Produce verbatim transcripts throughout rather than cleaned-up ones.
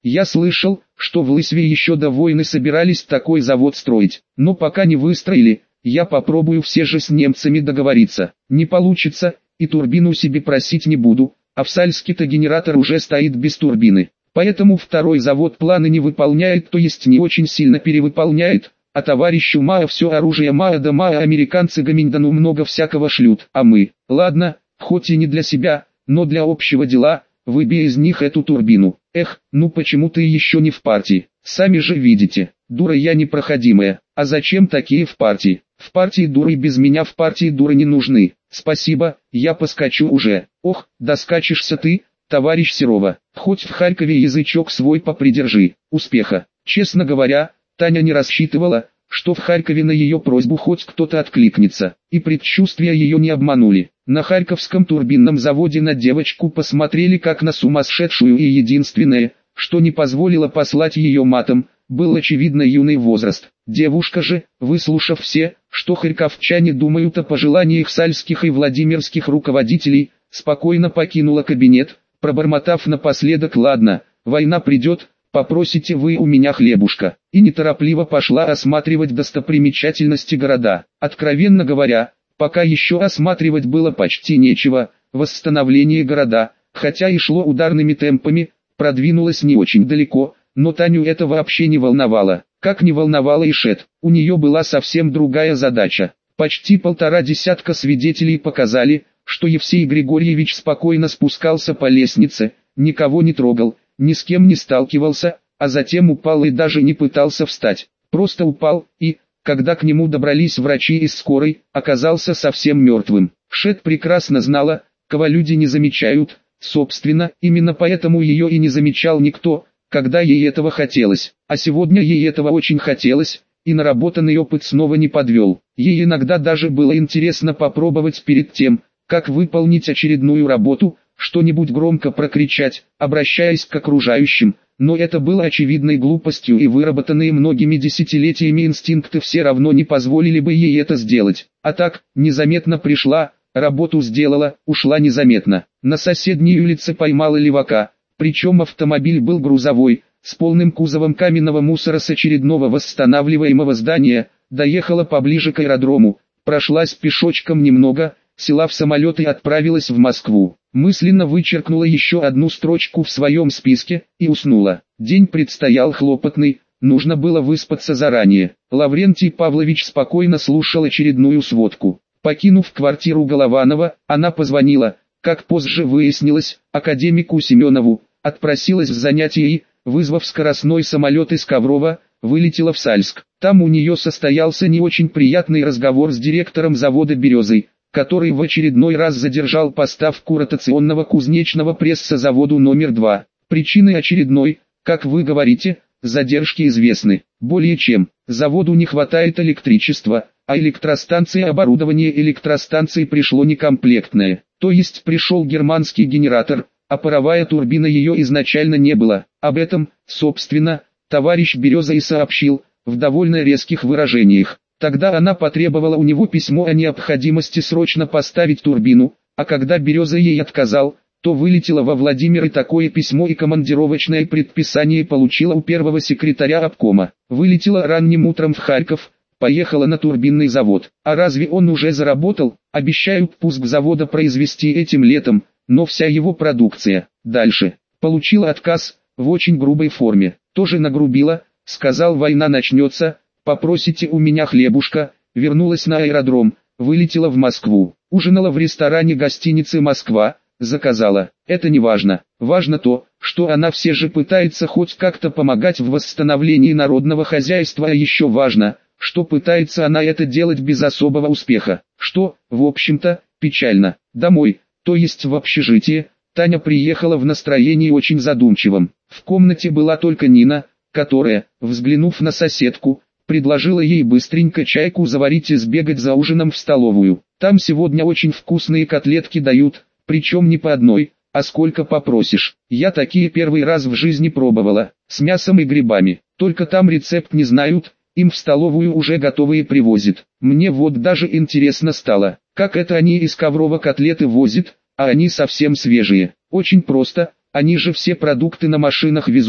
Я слышал, что в Лысьве еще до войны собирались такой завод строить, но пока не выстроили. Я попробую все же с немцами договориться. Не получится, и турбину себе просить не буду, а в Сальске-то генератор уже стоит без турбины. Поэтому второй завод планы не выполняет, то есть не очень сильно перевыполняет, а товарищу Маа все оружие Маа да Маа американцы Гаминдану много всякого шлют, а мы, ладно, хоть и не для себя, но для общего дела, выбей из них эту турбину. Эх, ну почему ты еще не в партии? Сами же видите, дура я непроходимая, а зачем такие в партии? В партии дуры без меня в партии дуры не нужны. Спасибо, я поскочу уже. Ох, доскачешься ты, товарищ Серова. Хоть в Харькове язычок свой попридержи. Успеха. Честно говоря, Таня не рассчитывала, что в Харькове на ее просьбу хоть кто-то откликнется. И предчувствия ее не обманули. На Харьковском турбинном заводе на девочку посмотрели как на сумасшедшую, и единственное, что не позволило послать ее матом, был очевидно юный возраст. Девушка же, выслушав все, что харьковчане думают о пожеланиях сальских и владимирских руководителей, спокойно покинула кабинет, пробормотав напоследок: «Ладно, война придет, попросите вы у меня хлебушка», и неторопливо пошла осматривать достопримечательности города. Откровенно говоря, пока еще осматривать было почти нечего, восстановление города, хотя и шло ударными темпами, продвинулось не очень далеко, но Таню это вообще не волновало, как не волновало и Шет. У нее была совсем другая задача. Почти полтора десятка свидетелей показали, что Евсей Григорьевич спокойно спускался по лестнице, никого не трогал, ни с кем не сталкивался, а затем упал и даже не пытался встать. Просто упал и, когда к нему добрались врачи из скорой, оказался совсем мертвым. Шет прекрасно знала, кого люди не замечают, собственно, именно поэтому ее и не замечал никто, когда ей этого хотелось. А сегодня ей этого очень хотелось, и наработанный опыт снова не подвел. Ей иногда даже было интересно попробовать перед тем, как выполнить очередную работу, что-нибудь громко прокричать, обращаясь к окружающим, но это было очевидной глупостью, и выработанные многими десятилетиями инстинкты все равно не позволили бы ей это сделать. А так, незаметно пришла, работу сделала, ушла незаметно. На соседней улице поймала левака, причем автомобиль был грузовой, с полным кузовом каменного мусора с очередного восстанавливаемого здания, доехала поближе к аэродрому, прошлась пешочком немного, села в самолет и отправилась в Москву. Мысленно вычеркнула еще одну строчку в своем списке и уснула. День предстоял хлопотный, нужно было выспаться заранее. Лаврентий Павлович спокойно слушал очередную сводку. Покинув квартиру Голованова, она позвонила, как позже выяснилось, академику Семенову, отпросилась в занятия и, вызвав скоростной самолет из Коврова, вылетела в Сальск. Там у нее состоялся не очень приятный разговор с директором завода «Березой», который в очередной раз задержал поставку ротационного кузнечного пресса заводу номер два. Причины очередной, как вы говорите, задержки известны. Более чем, заводу не хватает электричества, а электростанции оборудование электростанции пришло некомплектное. То есть пришел германский генератор, а паровая турбина ее изначально не было. Об этом, собственно, товарищ Береза и сообщил, в довольно резких выражениях. Тогда она потребовала у него письмо о необходимости срочно поставить турбину, а когда Береза ей отказал, то вылетела во Владимир и такое письмо и командировочное предписание получила у первого секретаря обкома. Вылетела ранним утром в Харьков, поехала на турбинный завод. А разве он уже заработал? Обещают пуск завода произвести этим летом, но вся его продукция. Дальше. Получила отказ, в очень грубой форме. Тоже нагрубила, сказал: война начнется, попросите у меня хлебушка. Вернулась на аэродром, вылетела в Москву. Ужинала в ресторане гостиницы «Москва», заказала. Это не важно. Важно то, что она все же пытается хоть как-то помогать в восстановлении народного хозяйства, а еще важно, что пытается она это делать без особого успеха. Что, в общем-то, печально. Домой, то есть в общежитие, Таня приехала в настроении очень задумчивом. В комнате была только Нина, которая, взглянув на соседку, предложила ей быстренько чайку заварить и сбегать за ужином в столовую. Там сегодня очень вкусные котлетки дают, причем не по одной, а сколько попросишь. Я такие первый раз в жизни пробовала, с мясом и грибами. Только там рецепт не знают, им в столовую уже готовые привозят. Мне вот даже интересно стало, как это они из Коврова котлеты возят, а они совсем свежие. Очень просто, они же все продукты на машинах везут,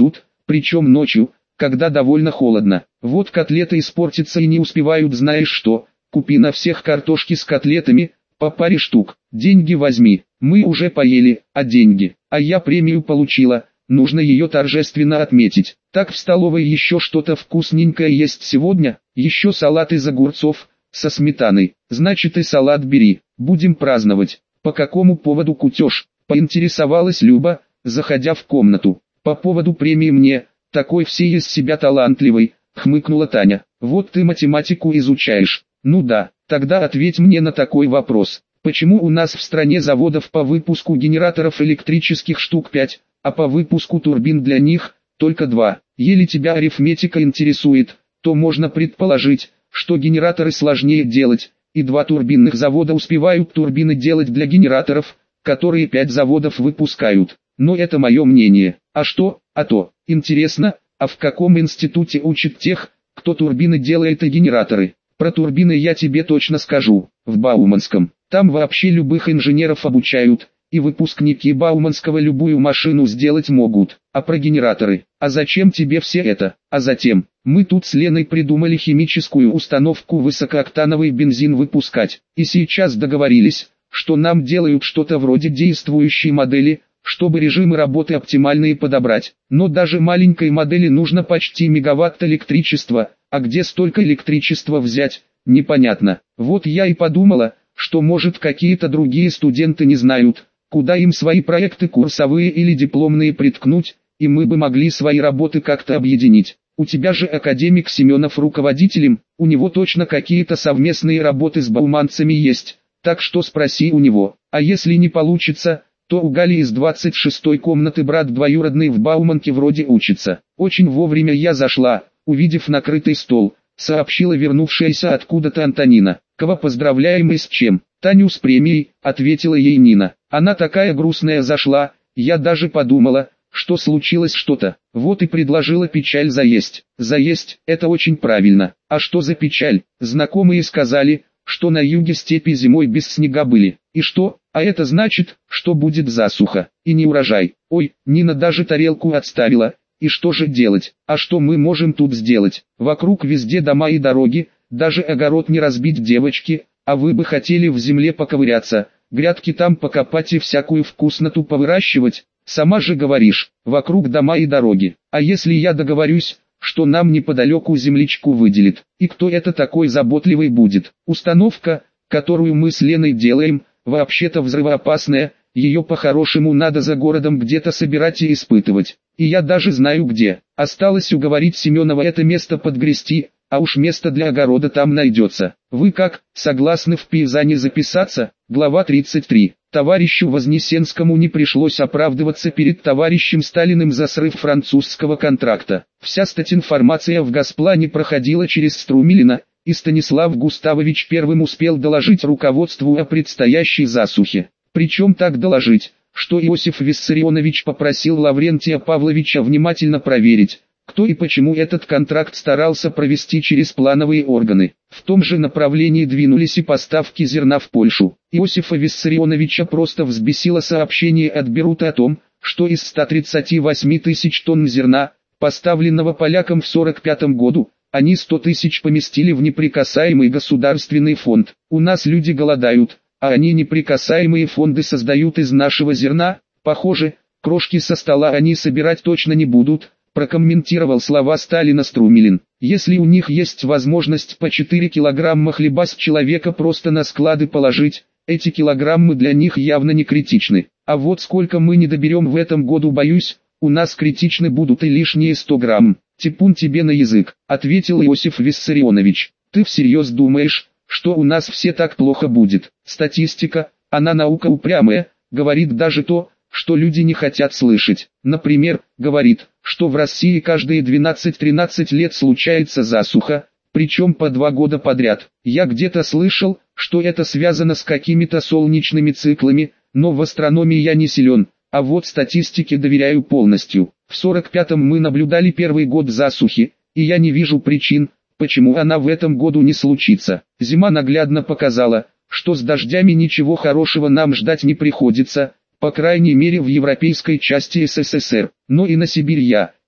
причем ночью, когда довольно холодно. Вот котлеты испортятся и не успевают, знаешь что, купи на всех картошки с котлетами, по паре штук, деньги возьми, мы уже поели, а деньги, а я премию получила, нужно ее торжественно отметить. Так в столовой еще что-то вкусненькое есть сегодня, еще салат из огурцов, со сметаной, значит и салат бери, будем праздновать. По какому поводу кутеж, поинтересовалась Люба, заходя в комнату. По поводу премии мне, такой всей из себя талантливый, хмыкнула Таня. Вот ты математику изучаешь, ну да, тогда ответь мне на такой вопрос. Почему у нас в стране заводов по выпуску генераторов электрических штук пять, а по выпуску турбин для них только два? Если тебя арифметика интересует, то можно предположить, что генераторы сложнее делать, и два турбинных завода успевают турбины делать для генераторов, которые пять заводов выпускают. Но это мое мнение. А что? А то, интересно, а в каком институте учат тех, кто турбины делает и генераторы? Про турбины я тебе точно скажу, в Бауманском. Там вообще любых инженеров обучают, и выпускники Бауманского любую машину сделать могут. А про генераторы? А зачем тебе все это? А затем, мы тут с Леной придумали химическую установку высокооктановый бензин выпускать, и сейчас договорились, что нам делают что-то вроде действующей модели, чтобы режимы работы оптимальные подобрать. Но даже маленькой модели нужно почти мегаватт электричества, а где столько электричества взять, непонятно. Вот я и подумала, что может какие-то другие студенты не знают, куда им свои проекты курсовые или дипломные приткнуть, и мы бы могли свои работы как-то объединить. У тебя же академик Семенов руководителем, у него точно какие-то совместные работы с бауманцами есть, так что спроси у него. А если не получится, то у Гали из двадцать шестой комнаты брат двоюродный в Бауманке вроде учится. Очень вовремя я зашла, увидев накрытый стол, сообщила вернувшаяся откуда-то Антонина. «Кого поздравляем и с чем?» «Таню с премией», — ответила ей Нина. Она такая грустная зашла, я даже подумала, что случилось что-то. Вот и предложила печаль заесть. Заесть, это очень правильно. А что за печаль? Знакомые сказали, что на юге степи зимой без снега были. И что? А это значит, что будет засуха, и не урожай. Ой, Нина даже тарелку отставила. И что же делать? А что мы можем тут сделать? Вокруг везде дома и дороги, даже огород не разбить, девочки, а вы бы хотели в земле поковыряться, грядки там покопать и всякую вкусноту повыращивать? Сама же говоришь, вокруг дома и дороги. А если я договорюсь, что нам неподалеку земличку выделит, и кто это такой заботливый будет? Установка, которую мы с Леной делаем, вообще-то взрывоопасная, ее по-хорошему надо за городом где-то собирать и испытывать. И я даже знаю где. Осталось уговорить Семенова это место подгрести, а уж место для огорода там найдется. Вы как, согласны в Пизане записаться? Глава тридцать три. Товарищу Вознесенскому не пришлось оправдываться перед товарищем Сталиным за срыв французского контракта. Вся статинформация в Госплане проходила через Струмилина, и Станислав Густавович первым успел доложить руководству о предстоящей засухе. Причем так доложить, что Иосиф Виссарионович попросил Лаврентия Павловича внимательно проверить, кто и почему этот контракт старался провести через плановые органы. В том же направлении двинулись и поставки зерна в Польшу. Иосифа Виссарионовича просто взбесило сообщение от Берута о том, что из ста тридцати восьми тысяч тонн зерна, поставленного полякам в сорок пятом году, они сто тысяч поместили в неприкасаемый государственный фонд. У нас люди голодают, а они неприкасаемые фонды создают из нашего зерна. Похоже, крошки со стола они собирать точно не будут, прокомментировал слова Сталина Струмилин. Если у них есть возможность по четыре килограмма хлеба с человека просто на склады положить, эти килограммы для них явно не критичны. А вот сколько мы не доберем в этом году, боюсь, у нас критичны будут и лишние сто грамм. Типун тебе на язык, ответил Иосиф Виссарионович. Ты всерьез думаешь, что у нас все так плохо будет? Статистика, она наука упрямая, говорит даже то, что люди не хотят слышать. Например, говорит, что в России каждые двенадцать-тринадцать лет случается засуха, причем по два года подряд. Я где-то слышал, что это связано с какими-то солнечными циклами, но в астрономии я не силен, а вот статистике доверяю полностью. В сорок пятом мы наблюдали первый год засухи, и я не вижу причин, почему она в этом году не случится. Зима наглядно показала, что с дождями ничего хорошего нам ждать не приходится, по крайней мере в европейской части СССР. Но и на Сибирь я,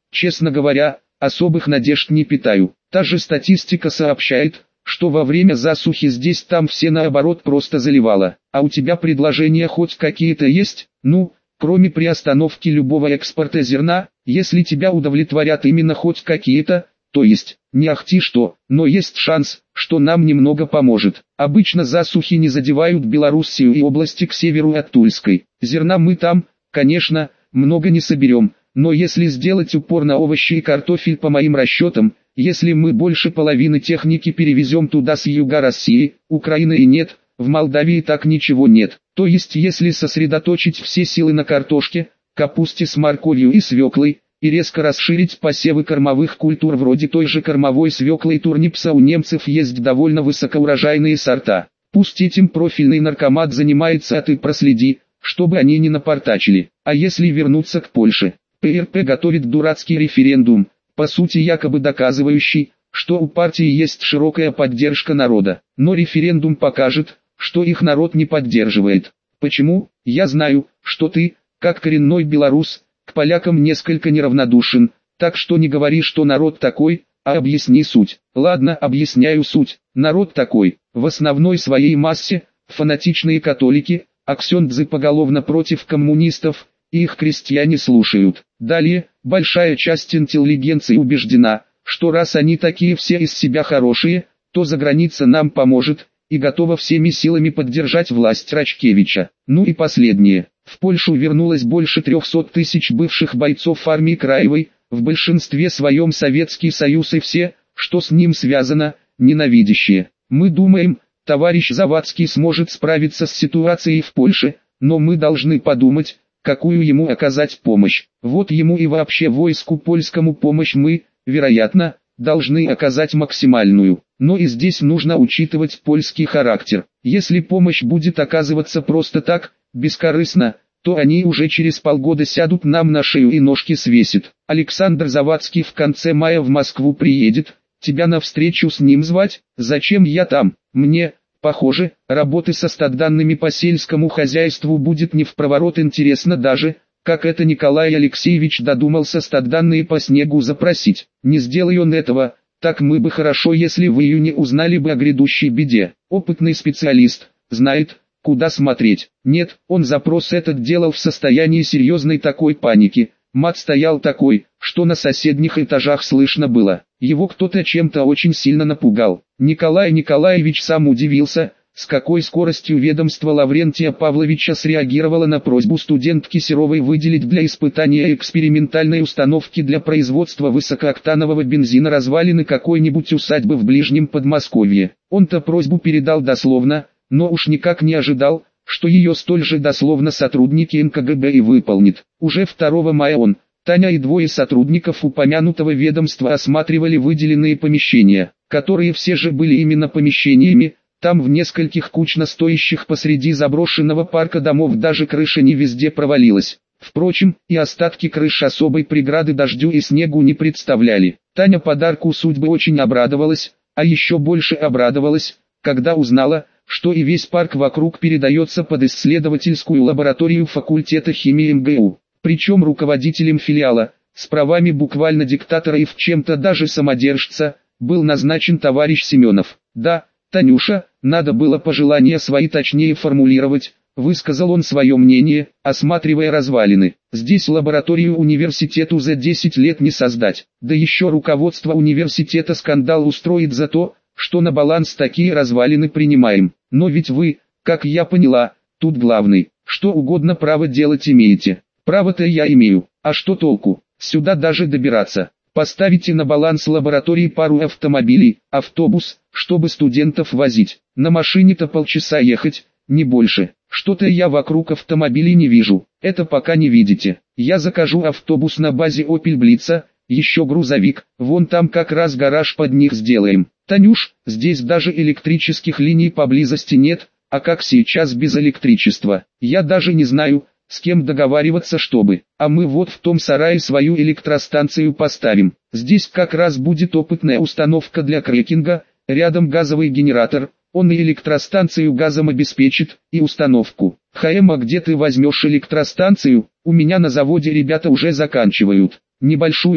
Честно говоря, особых надежд не питаю. Та же статистика сообщает, что во время засухи здесь там все наоборот просто заливало. А у тебя предложения хоть какие-то есть? Ну, кроме приостановки любого экспорта зерна, если тебя удовлетворят именно хоть какие-то, то есть, не ахти что, но есть шанс, что нам немного поможет. Обычно засухи не задевают Белоруссию и области к северу от Тульской. Зерна мы там, конечно, много не соберем, но если сделать упор на овощи и картофель по моим расчетам, если мы больше половины техники перевезем туда с юга России, Украины и нет, в Молдавии так ничего нет. То есть если сосредоточить все силы на картошке, капусте с морковью и свеклой, и резко расширить посевы кормовых культур вроде той же кормовой свеклы и турнипса, у немцев есть довольно высокоурожайные сорта. Пусть этим профильный наркомат занимается, а ты проследи, чтобы они не напортачили. А если вернуться к Польше? ПРП готовит дурацкий референдум, по сути якобы доказывающий, что у партии есть широкая поддержка народа. Но референдум покажет, что их народ не поддерживает. Почему? Я знаю, что ты, как коренной белорус, к полякам несколько неравнодушен, так что не говори, что народ такой, а объясни суть. Ладно, объясняю суть. Народ такой, в основной своей массе, фанатичные католики, а ксёндзы поголовно против коммунистов, и их крестьяне слушают. Далее, большая часть интеллигенции убеждена, что раз они такие все из себя хорошие, то заграница нам поможет, и готова всеми силами поддержать власть Рачкевича. Ну и последнее. В Польшу вернулось больше трехсот тысяч бывших бойцов армии Краевой, в большинстве своем Советский Союз и все, что с ним связано, ненавидящие. Мы думаем, товарищ Завадский сможет справиться с ситуацией в Польше, но мы должны подумать, какую ему оказать помощь. Вот ему и вообще войску польскому помощь мы, вероятно, должны оказать максимальную. Но и здесь нужно учитывать польский характер. Если помощь будет оказываться просто так, бескорыстно, то они уже через полгода сядут нам на шею и ножки свесят. Александр Завадский в конце мая в Москву приедет, тебя на встречу с ним звать? Зачем я там? Мне, похоже, работы со статданными по сельскому хозяйству будет не впроворот. Интересно даже, как это Николай Алексеевич додумался статданные по снегу запросить. Не сделай он этого, так мы бы хорошо, если в июне узнали бы о грядущей беде. Опытный специалист, знает, куда смотреть. Нет, он запрос этот делал в состоянии серьезной такой паники. Мат стоял такой, что на соседних этажах слышно было. Его кто-то чем-то очень сильно напугал. Николай Николаевич сам удивился, с какой скоростью ведомство Лаврентия Павловича среагировало на просьбу студентки Серовой выделить для испытания экспериментальной установки для производства высокооктанового бензина развалины какой-нибудь усадьбы в ближнем Подмосковье. Он-то просьбу передал дословно, но уж никак не ожидал, что ее столь же дословно сотрудники эн ка гэ бэ и выполнит. Уже второго мая он, Таня и двое сотрудников упомянутого ведомства осматривали выделенные помещения, которые все же были именно помещениями. Там в нескольких кучно стоящих посреди заброшенного парка домов даже крыша не везде провалилась. Впрочем, и остатки крыш особой преграды дождю и снегу не представляли. Таня подарку судьбы очень обрадовалась, а еще больше обрадовалась, когда узнала, что и весь парк вокруг передается под исследовательскую лабораторию факультета химии эм гэ у. Причем руководителем филиала, с правами буквально диктатора и в чем-то даже самодержца, был назначен товарищ Семенов. Да, Танюша, надо было пожелания свои точнее формулировать, высказал он свое мнение, осматривая развалины. Здесь лабораторию университету за десять лет не создать. Да еще руководство университета скандал устроит за то, что на баланс такие развалины принимаем. Но ведь вы, как я поняла, тут главный, что угодно право делать имеете. Право-то я имею, а что толку, сюда даже добираться. Поставите на баланс лаборатории пару автомобилей, автобус, чтобы студентов возить. На машине-то полчаса ехать, не больше. Что-то я вокруг автомобилей не вижу. Это пока не видите. Я закажу автобус на базе Opel Blitz, еще грузовик. Вон там как раз гараж под них сделаем. Танюш, здесь даже электрических линий поблизости нет, а как сейчас без электричества? Я даже не знаю, с кем договариваться чтобы. А мы вот в том сарае свою электростанцию поставим. Здесь как раз будет опытная установка для крекинга, рядом газовый генератор, он и электростанцию газом обеспечит, и установку. ха эм, а где ты возьмешь электростанцию? У меня на заводе ребята уже заканчивают. Небольшую,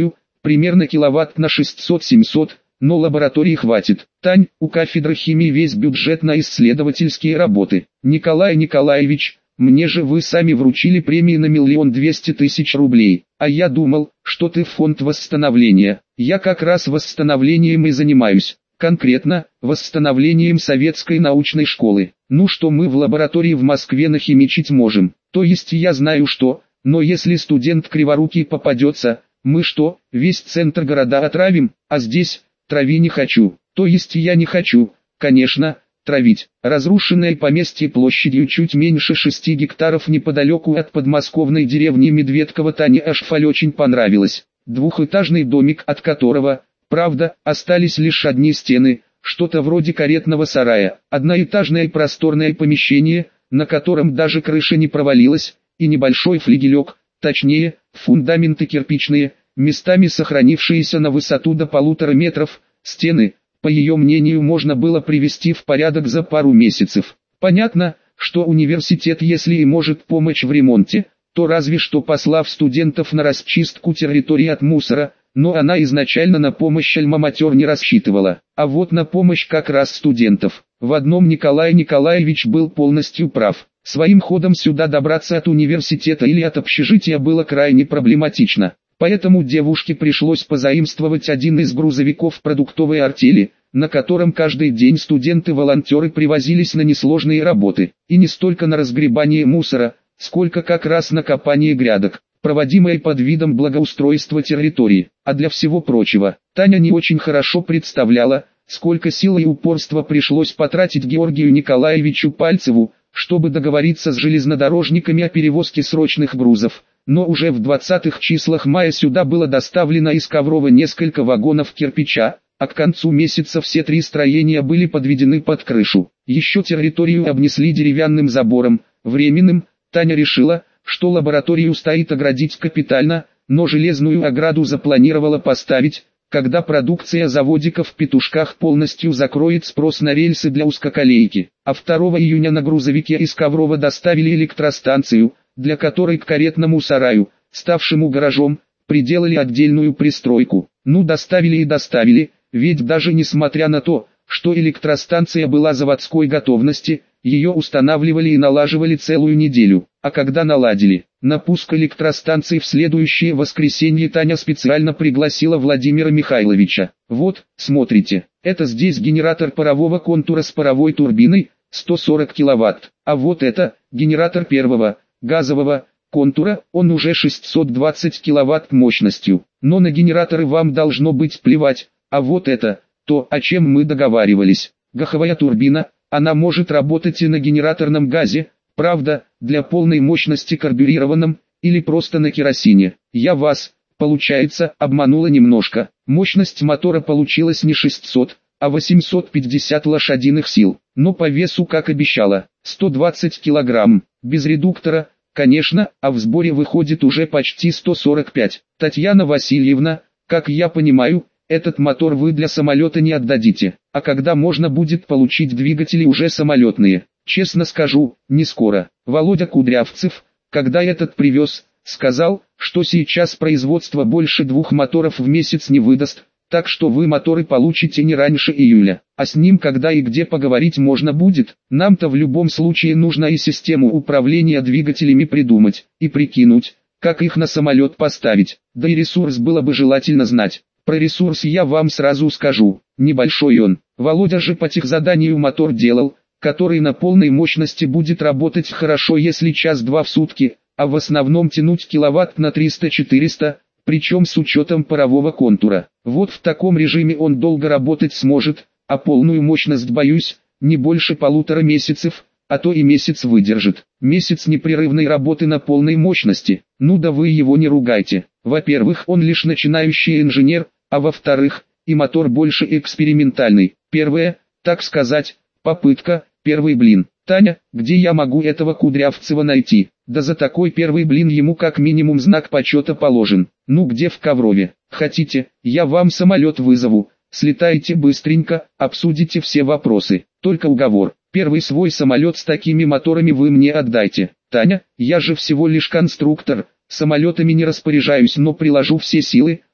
примерно киловатт на шестьсот-семьсот, но лаборатории хватит. Тань, у кафедры химии весь бюджет на исследовательские работы. Николай Николаевич, мне же вы сами вручили премии на миллион двести тысяч рублей, а я думал, что ты в фонд восстановления. Я как раз восстановлением и занимаюсь. Конкретно, восстановлением советской научной школы. Ну что мы в лаборатории в Москве нахимичить можем? То есть я знаю что, но если студент криворукий попадется, мы что, весь центр города отравим, а здесь, трави не хочу. То есть я не хочу, конечно, травить. Разрушенное поместье площадью чуть меньше шести гектаров неподалеку от подмосковной деревни Медведково Тане Ашфаль очень понравилось. Двухэтажный домик, от которого, правда, остались лишь одни стены, что-то вроде каретного сарая, одноэтажное просторное помещение, на котором даже крыша не провалилась, и небольшой флигелек, точнее, фундаменты кирпичные, местами сохранившиеся на высоту до полутора метров, стены, по ее мнению, можно было привести в порядок за пару месяцев. Понятно, что университет, если и может помочь в ремонте, то разве что послав студентов на расчистку территории от мусора, но она изначально на помощь альма-матер не рассчитывала, а вот на помощь как раз студентов. В одном Николай Николаевич был полностью прав. Своим ходом сюда добраться от университета или от общежития было крайне проблематично. Поэтому девушке пришлось позаимствовать один из грузовиков продуктовой артели, на котором каждый день студенты-волонтеры привозились на несложные работы, и не столько на разгребание мусора, сколько как раз на копание грядок, проводимое под видом благоустройства территории. А для всего прочего, Таня не очень хорошо представляла, сколько сил и упорства пришлось потратить Георгию Николаевичу Пальцеву, чтобы договориться с железнодорожниками о перевозке срочных грузов. Но уже в двадцатых числах мая сюда было доставлено из Коврова несколько вагонов кирпича, а к концу месяца все три строения были подведены под крышу. Еще территорию обнесли деревянным забором, временным. Таня решила, что лабораторию стоит оградить капитально, но железную ограду запланировала поставить, когда продукция заводика в Петушках полностью закроет спрос на рельсы для узкоколейки. А второго июня на грузовике из Коврова доставили электростанцию, для которой к каретному сараю, ставшему гаражом, приделали отдельную пристройку. Ну доставили и доставили, ведь даже несмотря на то, что электростанция была заводской готовности, ее устанавливали и налаживали целую неделю. А когда наладили, на пуск электростанции в следующее воскресенье Таня специально пригласила Владимира Михайловича. Вот, смотрите, это здесь генератор парового контура с паровой турбиной, сто сорок киловатт, а вот это, генератор первого, газового, контура, он уже шестьсот двадцать киловатт мощностью. Но на генераторы вам должно быть плевать, а вот это, то, о чем мы договаривались. Газовая турбина, она может работать и на генераторном газе, правда, для полной мощности карбюрированном, или просто на керосине. Я вас, получается, обманула немножко. Мощность мотора получилась не шестьсот, а восемьсот пятьдесят лошадиных сил. Но по весу, как обещала, сто двадцать килограмм, без редуктора, конечно, а в сборе выходит уже почти сто сорок пять. Татьяна Васильевна, как я понимаю, этот мотор вы для самолета не отдадите, а когда можно будет получить двигатели уже самолетные? Честно скажу, не скоро. Володя Кудрявцев, когда этот привез, сказал, что сейчас производство больше двух моторов в месяц не выдаст, так что вы моторы получите не раньше июля. А с ним когда и где поговорить можно будет? Нам-то в любом случае нужно и систему управления двигателями придумать, и прикинуть, как их на самолет поставить. Да и ресурс было бы желательно знать. Про ресурс я вам сразу скажу, небольшой он. Володя же по техзаданию мотор делал, который на полной мощности будет работать хорошо если час-два в сутки, а в основном тянуть киловатт на триста-четыреста, причем с учетом парового контура. Вот в таком режиме он долго работать сможет, а полную мощность, боюсь, не больше полутора месяцев, а то и месяц выдержит. Месяц непрерывной работы на полной мощности, ну да вы его не ругайте. Во-первых, он лишь начинающий инженер, а во-вторых, и мотор больше экспериментальный. Первое, так сказать, попытка, первый блин. Таня, где я могу этого Кудрявцева найти? Да за такой первый блин ему как минимум знак почета положен. Ну где в Коврове? Хотите, я вам самолет вызову, слетайте быстренько, обсудите все вопросы. Только уговор, первый свой самолет с такими моторами вы мне отдайте. Таня, я же всего лишь конструктор, самолетами не распоряжаюсь, но приложу все силы,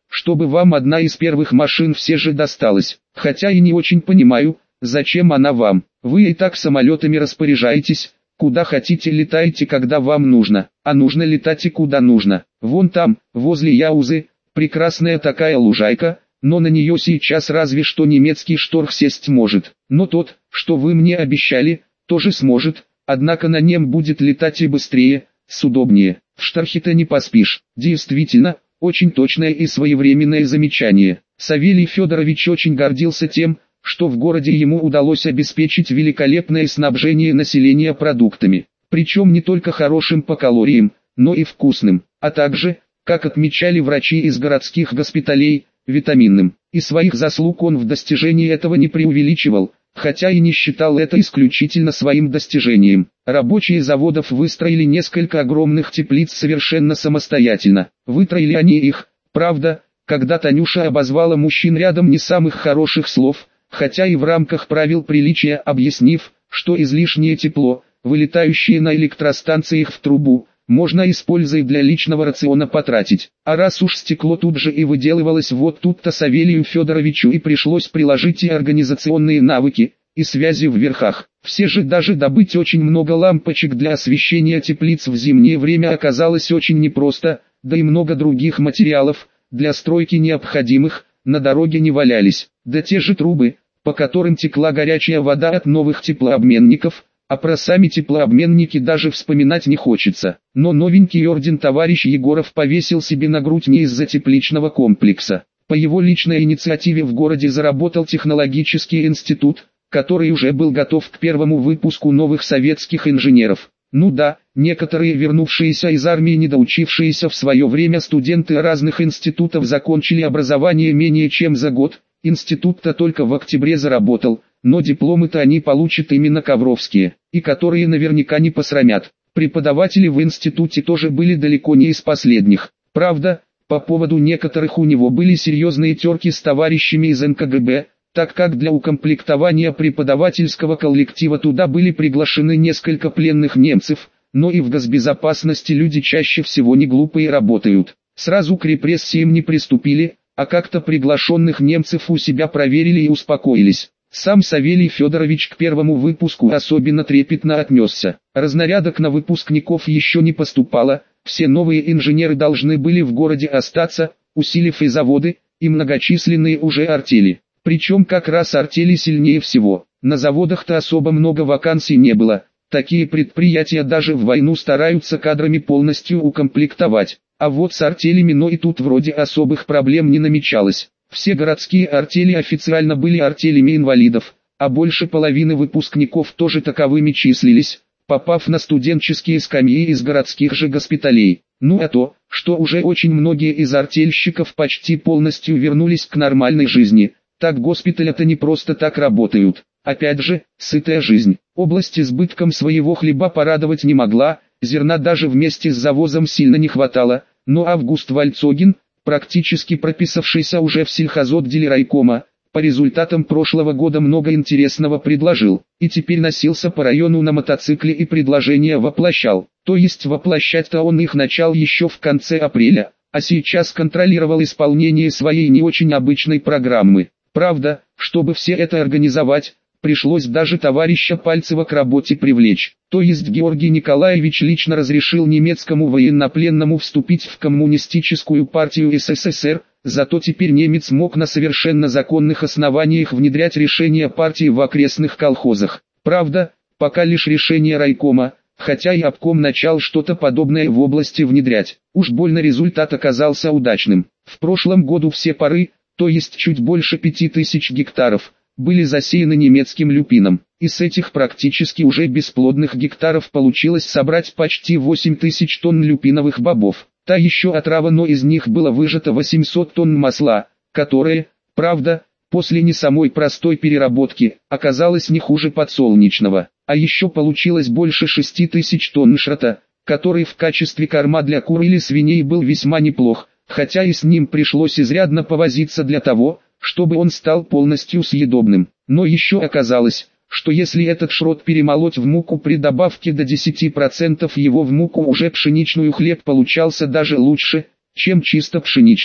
чтобы вам одна из первых машин все же досталась. Хотя и не очень понимаю, зачем она вам. Вы и так самолетами распоряжаетесь, куда хотите летаете, когда вам нужно, а нужно летать и куда нужно. Вон там, возле Яузы, прекрасная такая лужайка, но на нее сейчас разве что немецкий шторх сесть может. Но тот, что вы мне обещали, тоже сможет, однако на нем будет летать и быстрее, с удобнее. В шторхе-то не поспишь. Действительно, очень точное и своевременное замечание. Савелий Федорович очень гордился тем, что в городе ему удалось обеспечить великолепное снабжение населения продуктами. Причем не только хорошим по калориям, но и вкусным, а также, как отмечали врачи из городских госпиталей, витаминным. И своих заслуг он в достижении этого не преувеличивал, хотя и не считал это исключительно своим достижением. Рабочие заводов выстроили несколько огромных теплиц совершенно самостоятельно. Выстроили они их, правда, когда Танюша обозвала мужчин рядом не самых хороших слов, хотя и в рамках правил приличия объяснив, что излишнее тепло, вылетающее на электростанциях в трубу, можно использовать для личного рациона потратить. А раз уж стекло тут же и выделывалось, вот тут-то Савелию Федоровичу и пришлось приложить и организационные навыки, и связи в верхах. Все же даже добыть очень много лампочек для освещения теплиц в зимнее время оказалось очень непросто, да и много других материалов, для стройки необходимых, на дороге не валялись. Да те же трубы, по которым текла горячая вода от новых теплообменников, а про сами теплообменники даже вспоминать не хочется. Но новенький орден товарищ Егоров повесил себе на грудь не из-за тепличного комплекса. По его личной инициативе в городе заработал технологический институт, который уже был готов к первому выпуску новых советских инженеров. Ну да, некоторые вернувшиеся из армии недоучившиеся в свое время студенты разных институтов закончили образование менее чем за год. Институт-то только в октябре заработал, но дипломы-то они получат именно ковровские, и которые наверняка не посрамят. Преподаватели в институте тоже были далеко не из последних. Правда, по поводу некоторых у него были серьезные терки с товарищами из эн ка гэ бэ, так как для укомплектования преподавательского коллектива туда были приглашены несколько пленных немцев, но и в госбезопасности люди чаще всего не глупые работают. Сразу к репрессиям не приступили, а как-то приглашенных немцев у себя проверили и успокоились. Сам Савелий Федорович к первому выпуску особенно трепетно отнесся. Разнарядок на выпускников еще не поступало, все новые инженеры должны были в городе остаться, усилив и заводы, и многочисленные уже артели. Причем как раз артели сильнее всего. На заводах-то особо много вакансий не было, такие предприятия даже в войну стараются кадрами полностью укомплектовать. А вот с артелями, но и тут вроде особых проблем не намечалось. Все городские артели официально были артелями инвалидов, а больше половины выпускников тоже таковыми числились, попав на студенческие скамьи из городских же госпиталей. Ну а то, что уже очень многие из артельщиков почти полностью вернулись к нормальной жизни, так госпитали-то не просто так работают. Опять же, сытая жизнь. Область избытком своего хлеба порадовать не могла, зерна даже вместе с завозом сильно не хватало, но Август Вальцогин, практически прописавшийся уже в сельхозотделе райкома, по результатам прошлого года много интересного предложил, и теперь носился по району на мотоцикле и предложения воплощал. То есть воплощать-то он их начал еще в конце апреля, а сейчас контролировал исполнение своей не очень обычной программы. Правда, чтобы все это организовать, пришлось даже товарища Пальцева к работе привлечь. То есть Георгий Николаевич лично разрешил немецкому военнопленному вступить в коммунистическую партию эс эс эс эр, зато теперь немец мог на совершенно законных основаниях внедрять решения партии в окрестных колхозах. Правда, пока лишь решение райкома, хотя и обком начал что-то подобное в области внедрять. Уж больно результат оказался удачным. В прошлом году все пары, то есть чуть больше пяти тысяч гектаров, были засеяны немецким люпином. Из этих практически уже бесплодных гектаров получилось собрать почти восемь тысяч тонн люпиновых бобов. Та еще отрава, но из них было выжато восемьсот тонн масла, которое, правда, после не самой простой переработки, оказалось не хуже подсолнечного. А еще получилось больше шести тысяч тонн шрота, который в качестве корма для кур или свиней был весьма неплох, хотя и с ним пришлось изрядно повозиться для того, чтобы он стал полностью съедобным. Но еще оказалось, что если этот шрот перемолоть в муку при добавке до десяти процентов его в муку, уже пшеничную хлеб получался даже лучше, чем чисто пшеничный.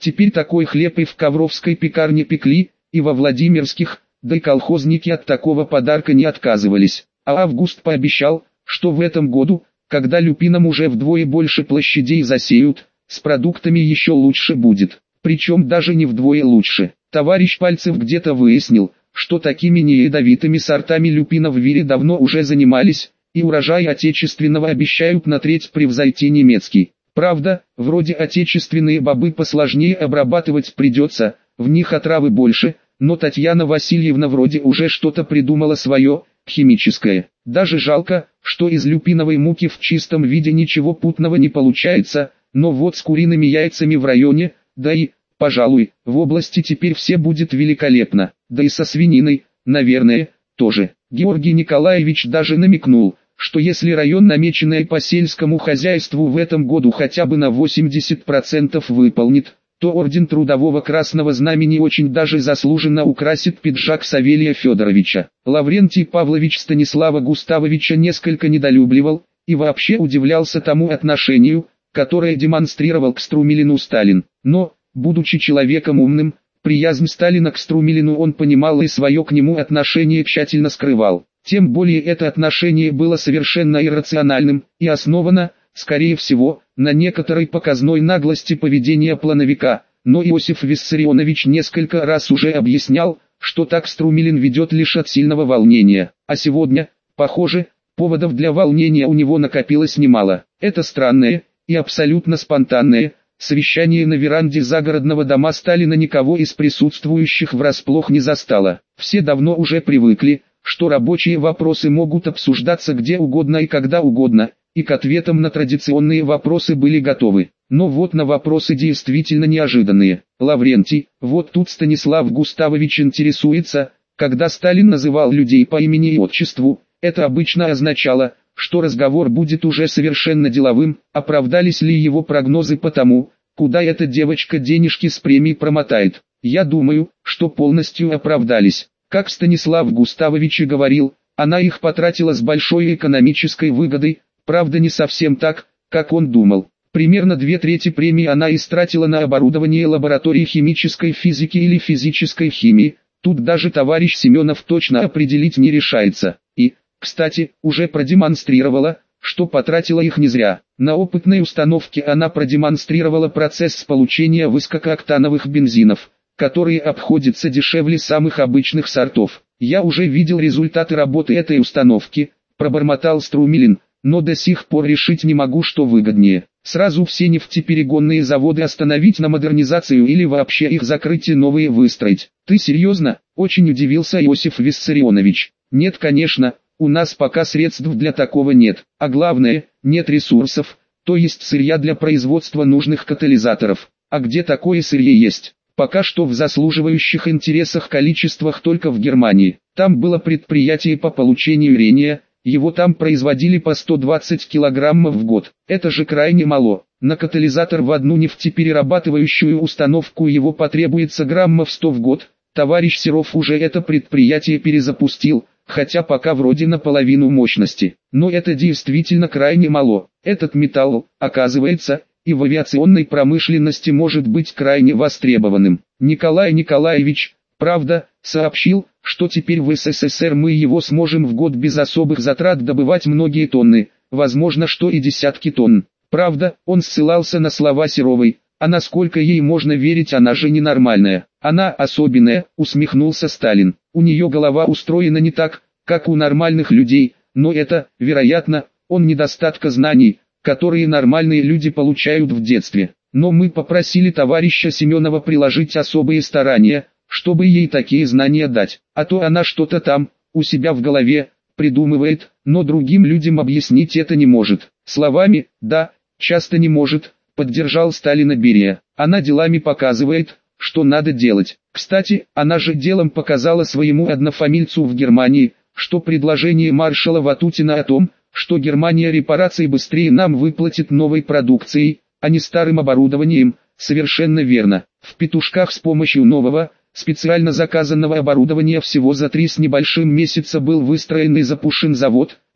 Теперь такой хлеб и в Ковровской пекарне пекли, и во Владимирских, да и колхозники от такого подарка не отказывались. А Август пообещал, что в этом году, когда люпином уже вдвое больше площадей засеют, с продуктами еще лучше будет. Причем даже не вдвое лучше. Товарищ Пальцев где-то выяснил, что такими неядовитыми сортами люпина в мире давно уже занимались, и урожай отечественного обещают на треть превзойти немецкий. Правда, вроде отечественные бобы посложнее обрабатывать придется, в них отравы больше, но Татьяна Васильевна вроде уже что-то придумала свое, химическое. Даже жалко, что из люпиновой муки в чистом виде ничего путного не получается, но вот с куриными яйцами в районе, да и, пожалуй, в области теперь все будет великолепно, да и со свининой, наверное, тоже. Георгий Николаевич даже намекнул, что если район, намеченный по сельскому хозяйству, в этом году хотя бы на восемьдесят процентов выполнит, то орден Трудового Красного Знамени очень даже заслуженно украсит пиджак Савелия Федоровича. Лаврентий Павлович Станислава Густавовича несколько недолюбливал, и вообще удивлялся тому отношению, которое демонстрировал к Струмилину Сталин. Но, будучи человеком умным, приязнь Сталина к Струмилину он понимал и свое к нему отношение тщательно скрывал. Тем более это отношение было совершенно иррациональным и основано, скорее всего, на некоторой показной наглости поведения плановика, но Иосиф Виссарионович несколько раз уже объяснял, что так Струмилин ведет лишь от сильного волнения, а сегодня, похоже, поводов для волнения у него накопилось немало. Это странное и абсолютно спонтанное совещание на веранде загородного дома Сталина никого из присутствующих врасплох не застало. Все давно уже привыкли, что рабочие вопросы могут обсуждаться где угодно и когда угодно, и к ответам на традиционные вопросы были готовы. Но вот на вопросы действительно неожиданные. Лаврентий, вот тут Станислав Густавович интересуется, когда Сталин называл людей по имени и отчеству, это обычно означало, что разговор будет уже совершенно деловым, оправдались ли его прогнозы по тому, куда эта девочка денежки с премией промотает. Я думаю, что полностью оправдались. Как Станислав Густавович и говорил, она их потратила с большой экономической выгодой, правда не совсем так, как он думал. Примерно две трети премии она истратила на оборудование лаборатории химической физики или физической химии, тут даже товарищ Семенов точно определить не решается. И, кстати, уже продемонстрировала, что потратила их не зря. На опытной установке она продемонстрировала процесс получения высокооктановых бензинов, которые обходятся дешевле самых обычных сортов. Я уже видел результаты работы этой установки, пробормотал Струмилин, но до сих пор решить не могу, что выгоднее. Сразу все нефтеперегонные заводы остановить на модернизацию или вообще их закрыть и новые выстроить. Ты серьезно? Очень удивился Иосиф Виссарионович. Нет, конечно, у нас пока средств для такого нет, а главное, нет ресурсов, то есть сырья для производства нужных катализаторов. А где такое сырье есть? Пока что в заслуживающих интересах количествах только в Германии. Там было предприятие по получению рения, его там производили по сто двадцать килограммов в год. Это же крайне мало. На катализатор в одну нефтеперерабатывающую установку его потребуется граммов сто в год. Товарищ Серов уже это предприятие перезапустил, хотя пока вроде наполовину мощности. Но это действительно крайне мало. Этот металл, оказывается, и в авиационной промышленности может быть крайне востребованным. Николай Николаевич, правда, сообщил, что теперь в СССР мы его сможем в год без особых затрат добывать многие тонны, возможно, что и десятки тонн. Правда, он ссылался на слова Серовой, а насколько ей можно верить, она же ненормальная. Она особенная, усмехнулся Сталин. У нее голова устроена не так, как у нормальных людей, но это, вероятно, он недостатка знаний, которые нормальные люди получают в детстве. Но мы попросили товарища Семенова приложить особые старания, чтобы ей такие знания дать. А то она что-то там, у себя в голове, придумывает, но другим людям объяснить это не может. Словами, да, часто не может, поддержал Сталина Берия. Она делами показывает, что надо делать. Кстати, она же делом показала своему однофамильцу в Германии, что предложение маршала Ватутина о том, что Германия репарации быстрее нам выплатит новой продукцией, а не старым оборудованием, совершенно верно. В Петушках с помощью нового, специально заказанного оборудования всего за три с небольшим месяца был выстроен и запущен завод,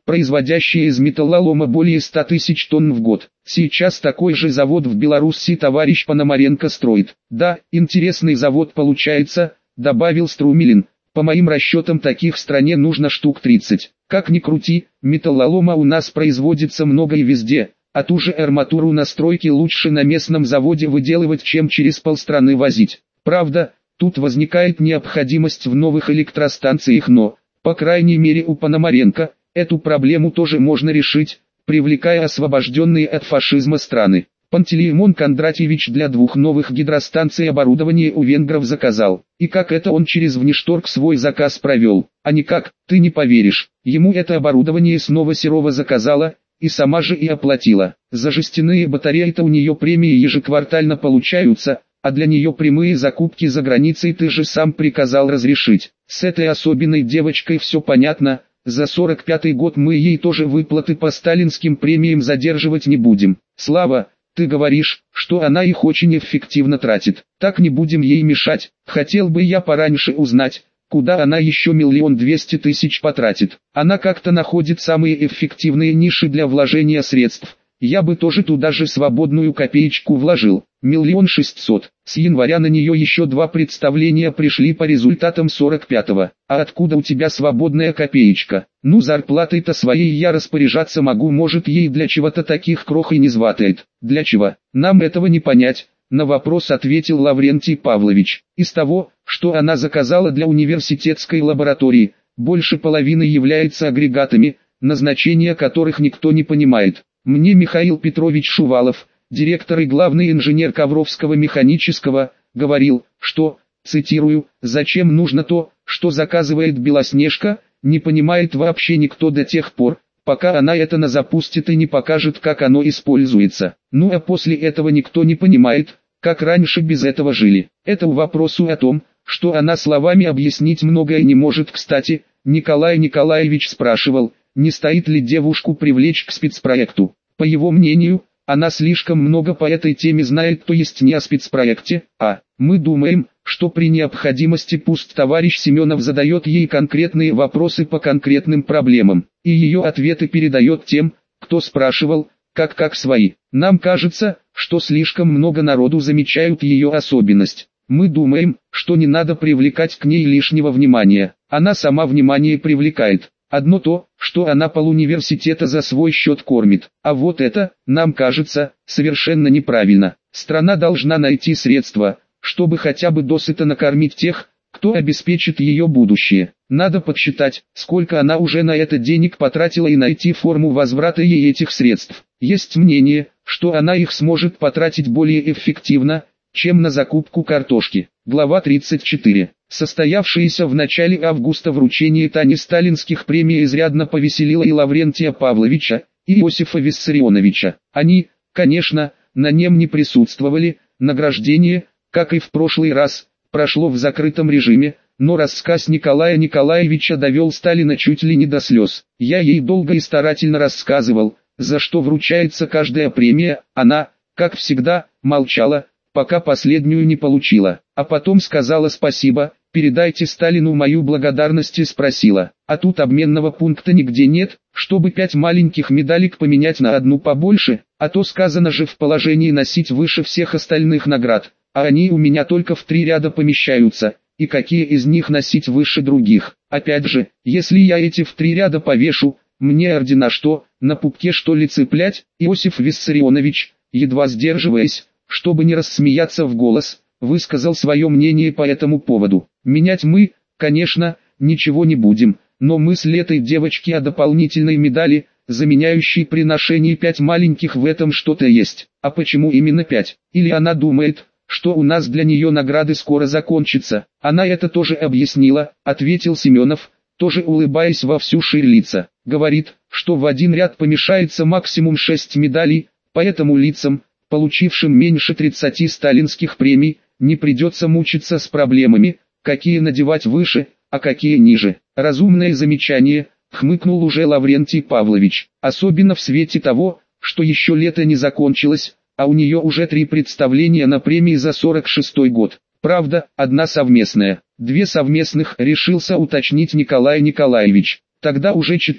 производящая из металлолома более ста тысяч тонн в год. Сейчас такой же завод в Беларуси товарищ Пономаренко строит. Да, интересный завод получается, добавил Струмилин. По моим расчетам, таких в стране нужно штук тридцать. Как ни крути, металлолома у нас производится много и везде, а ту же арматуру на стройке лучше на местном заводе выделывать, чем через полстраны возить. Правда, тут возникает необходимость в новых электростанциях, но, по крайней мере у Пономаренко, эту проблему тоже можно решить, привлекая освобожденные от фашизма страны. Пантелеймон Кондратьевич для двух новых гидростанций оборудование у венгров заказал. И как это он через внешторг свой заказ провел? А никак, ты не поверишь. Ему это оборудование снова Серова заказала, и сама же и оплатила. За жестяные батареи-то у нее премии ежеквартально получаются, а для нее прямые закупки за границей ты же сам приказал разрешить. С этой особенной девочкой все понятно. За сорок пятый год мы ей тоже выплаты по сталинским премиям задерживать не будем. Слава, ты говоришь, что она их очень эффективно тратит. Так не будем ей мешать. Хотел бы я пораньше узнать, куда она еще миллион двести тысяч потратит. Она как-то находит самые эффективные ниши для вложения средств. Я бы тоже туда же свободную копеечку вложил. Миллион шестьсот. С января на нее еще два представления пришли по результатам сорок пятого. А откуда у тебя свободная копеечка? Ну, зарплатой-то своей я распоряжаться могу, может ей для чего-то таких крох и не зватает. Для чего? Нам этого не понять. На вопрос ответил Лаврентий Павлович. Из того, что она заказала для университетской лаборатории, больше половины является агрегатами, назначение которых никто не понимает. Мне Михаил Петрович Шувалов, директор и главный инженер Ковровского механического, говорил, что, цитирую, «зачем нужно то, что заказывает Белоснежка, не понимает вообще никто до тех пор, пока она это на запустит и не покажет, как оно используется. Ну а после этого никто не понимает, как раньше без этого жили». Это вопросу о том, что она словами объяснить многое не может. Кстати, Николай Николаевич спрашивал, не стоит ли девушку привлечь к спецпроекту. По его мнению, она слишком много по этой теме знает, то есть не о спецпроекте, а мы думаем, что при необходимости пусть товарищ Семенов задает ей конкретные вопросы по конкретным проблемам, и ее ответы передает тем, кто спрашивал, как как свои. Нам кажется, что слишком много народу замечают ее особенность. Мы думаем, что не надо привлекать к ней лишнего внимания. Она сама внимание привлекает. Одно то, что она полуниверситета за свой счет кормит. А вот это, нам кажется, совершенно неправильно. Страна должна найти средства, чтобы хотя бы досыта накормить тех, кто обеспечит ее будущее. Надо подсчитать, сколько она уже на это денег потратила, и найти форму возврата ей этих средств. Есть мнение, что она их сможет потратить более эффективно, чем на закупку картошки. Глава тридцать четыре. Состоявшееся в начале августа вручение Тане сталинских премий изрядно повеселило и Лаврентия Павловича, и Иосифа Виссарионовича. Они, конечно, на нем не присутствовали. Награждение, как и в прошлый раз, прошло в закрытом режиме, но рассказ Николая Николаевича довел Сталина чуть ли не до слез. Я ей долго и старательно рассказывал, за что вручается каждая премия. Она, как всегда, молчала, пока последнюю не получила, а потом сказала спасибо, передайте Сталину мою благодарность, и спросила, а тут обменного пункта нигде нет, чтобы пять маленьких медалек поменять на одну побольше, а то сказано же в положении носить выше всех остальных наград, а они у меня только в три ряда помещаются, и какие из них носить выше других. Опять же, если я эти в три ряда повешу, мне ордена что, на пупке что ли цеплять? Иосиф Виссарионович, едва сдерживаясь, чтобы не рассмеяться в голос, высказал свое мнение по этому поводу. Менять мы, конечно, ничего не будем, но мысль этой девочки о дополнительной медали, заменяющей при ношении пять маленьких, в этом что-то есть. А почему именно пять? Или она думает, что у нас для нее награды скоро закончатся? Она это тоже объяснила, ответил Семенов, тоже улыбаясь во всю ширь лица. Говорит, что в один ряд помещается максимум шесть медалей, поэтому лицам, получившим меньше тридцати сталинских премий, не придется мучиться с проблемами, какие надевать выше, а какие ниже. Разумное замечание, хмыкнул уже Лаврентий Павлович, особенно в свете того, что еще лето не закончилось, а у нее уже три представления на премии за сорок шестой год. Правда, одна совместная, две совместных, решился уточнить Николай Николаевич. Тогда уже четыре,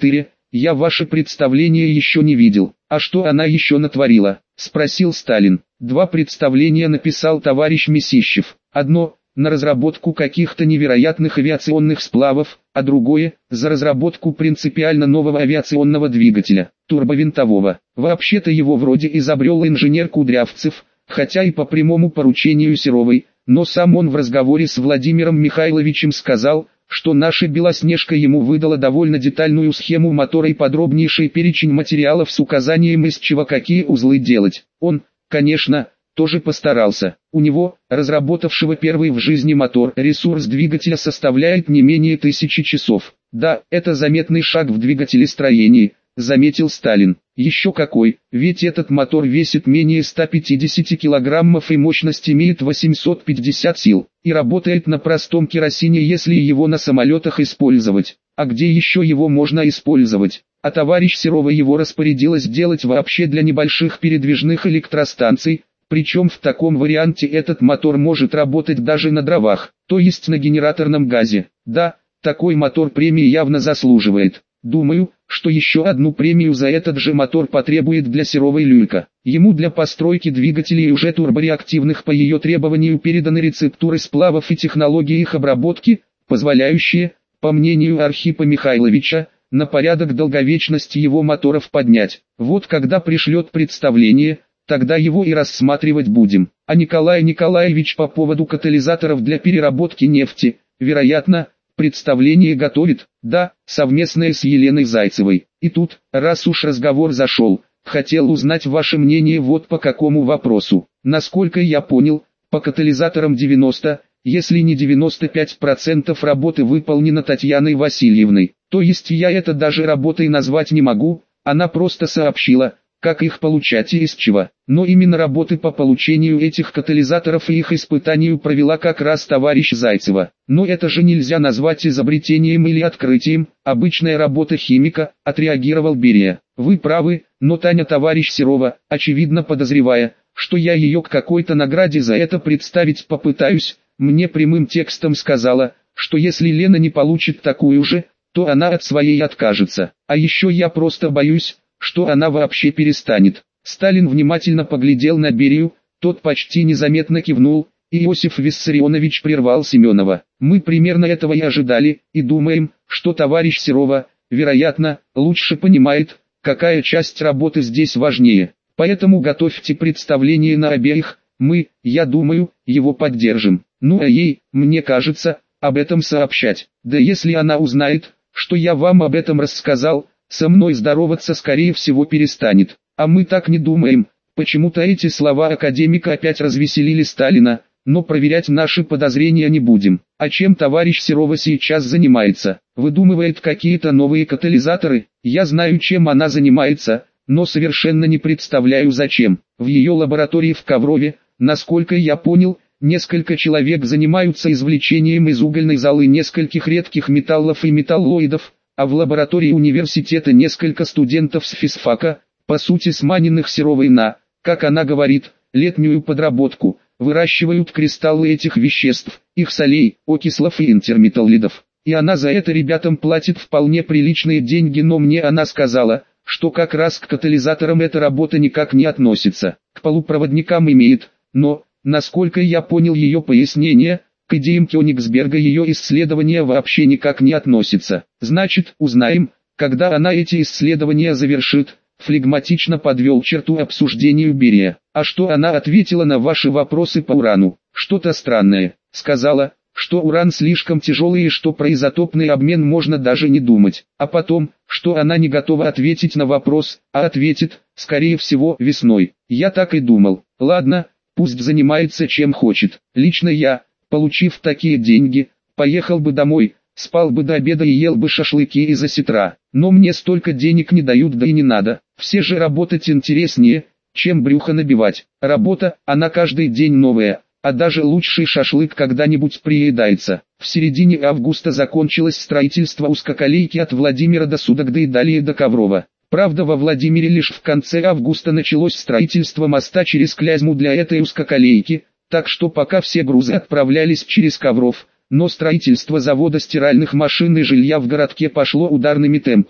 я ваше представление еще не видел. А что она еще натворила? Спросил Сталин. Два представления написал товарищ Месищев. Одно – на разработку каких-то невероятных авиационных сплавов, а другое – за разработку принципиально нового авиационного двигателя, турбовинтового. Вообще-то его вроде изобрел инженер Кудрявцев, хотя и по прямому поручению Серовой, но сам он в разговоре с Владимиром Михайловичем сказал, что наша Белоснежка ему выдала довольно детальную схему мотора и подробнейший перечень материалов с указанием, из чего какие узлы делать. Он, конечно, тоже постарался. У него, разработавшего первый в жизни мотор, ресурс двигателя составляет не менее тысячи часов. Да, это заметный шаг в двигателестроении, заметил Сталин. Еще какой, ведь этот мотор весит менее ста пятидесяти килограммов и мощность имеет восемьсот пятьдесят сил, и работает на простом керосине, если его на самолетах использовать. А где еще его можно использовать? А товарищ Серова его распорядилась делать вообще для небольших передвижных электростанций, причем в таком варианте этот мотор может работать даже на дровах, то есть на генераторном газе. Да, такой мотор премии явно заслуживает. Думаю, что еще одну премию за этот же мотор потребует для Серовой люлька. Ему для постройки двигателей уже турбореактивных по ее требованию переданы рецептуры сплавов и технологии их обработки, позволяющие, по мнению Архипа Михайловича, на порядок долговечности его моторов поднять. Вот когда пришлет представление, тогда его и рассматривать будем. А Николай Николаевич по поводу катализаторов для переработки нефти, вероятно, представление готовит, да, совместное с Еленой Зайцевой. И тут, раз уж разговор зашел, хотел узнать ваше мнение вот по какому вопросу. Насколько я понял, по катализаторам девяносто, если не девяносто пять процентов работы выполнено Татьяной Васильевной. То есть я это даже работой назвать не могу, она просто сообщила, как их получать и из чего. Но именно работы по получению этих катализаторов и их испытанию провела как раз товарищ Зайцева. Но это же нельзя назвать изобретением или открытием, обычная работа химика, отреагировал Берия. Вы правы, но Таня товарищ Серова, очевидно подозревая, что я ее к какой-то награде за это представить попытаюсь, мне прямым текстом сказала, что если Лена не получит такую же, то она от своей откажется. А еще я просто боюсь, что она вообще перестанет. Сталин внимательно поглядел на Берию, тот почти незаметно кивнул, и Иосиф Виссарионович прервал Семенова. Мы примерно этого и ожидали, и думаем, что товарищ Серова, вероятно, лучше понимает, какая часть работы здесь важнее. Поэтому готовьте представление на обеих, мы, я думаю, его поддержим. Ну а ей, мне кажется, об этом сообщать. Да если она узнает, что я вам об этом рассказал, со мной здороваться скорее всего перестанет. А мы так не думаем. Почему-то эти слова академика опять развеселили Сталина, но проверять наши подозрения не будем. А чем товарищ Серова сейчас занимается? Выдумывает какие-то новые катализаторы? Я знаю, чем она занимается, но совершенно не представляю зачем. В ее лаборатории в Коврове, насколько я понял, несколько человек занимаются извлечением из угольной золы нескольких редких металлов и металлоидов, а в лаборатории университета несколько студентов с физфака, по сути сманенных Серовой на, как она говорит, летнюю подработку, выращивают кристаллы этих веществ, их солей, окислов и интерметаллидов. И она за это ребятам платит вполне приличные деньги, но мне она сказала, что как раз к катализаторам эта работа никак не относится, к полупроводникам имеет, но, насколько я понял ее пояснение, к идеям Кёнигсберга ее исследования вообще никак не относятся. Значит, узнаем, когда она эти исследования завершит, флегматично подвел черту обсуждению Берия. А что она ответила на ваши вопросы по урану? Что-то странное. Сказала, что уран слишком тяжелый и что про изотопный обмен можно даже не думать. А потом, что она не готова ответить на вопрос, а ответит, скорее всего, весной. Я так и думал. Ладно, пусть занимается чем хочет. Лично я, получив такие деньги, поехал бы домой, спал бы до обеда и ел бы шашлыки из осетра. Но мне столько денег не дают, да и не надо. Все же работать интереснее, чем брюхо набивать. Работа, она каждый день новая, а даже лучший шашлык когда-нибудь приедается. В середине августа закончилось строительство узкоколейки от Владимира до Судогды и далее до Коврова. Правда, во Владимире лишь в конце августа началось строительство моста через Клязьму для этой узкоколейки, так что пока все грузы отправлялись через Ковров, но строительство завода стиральных машин и жилья в городке пошло ударными темпами.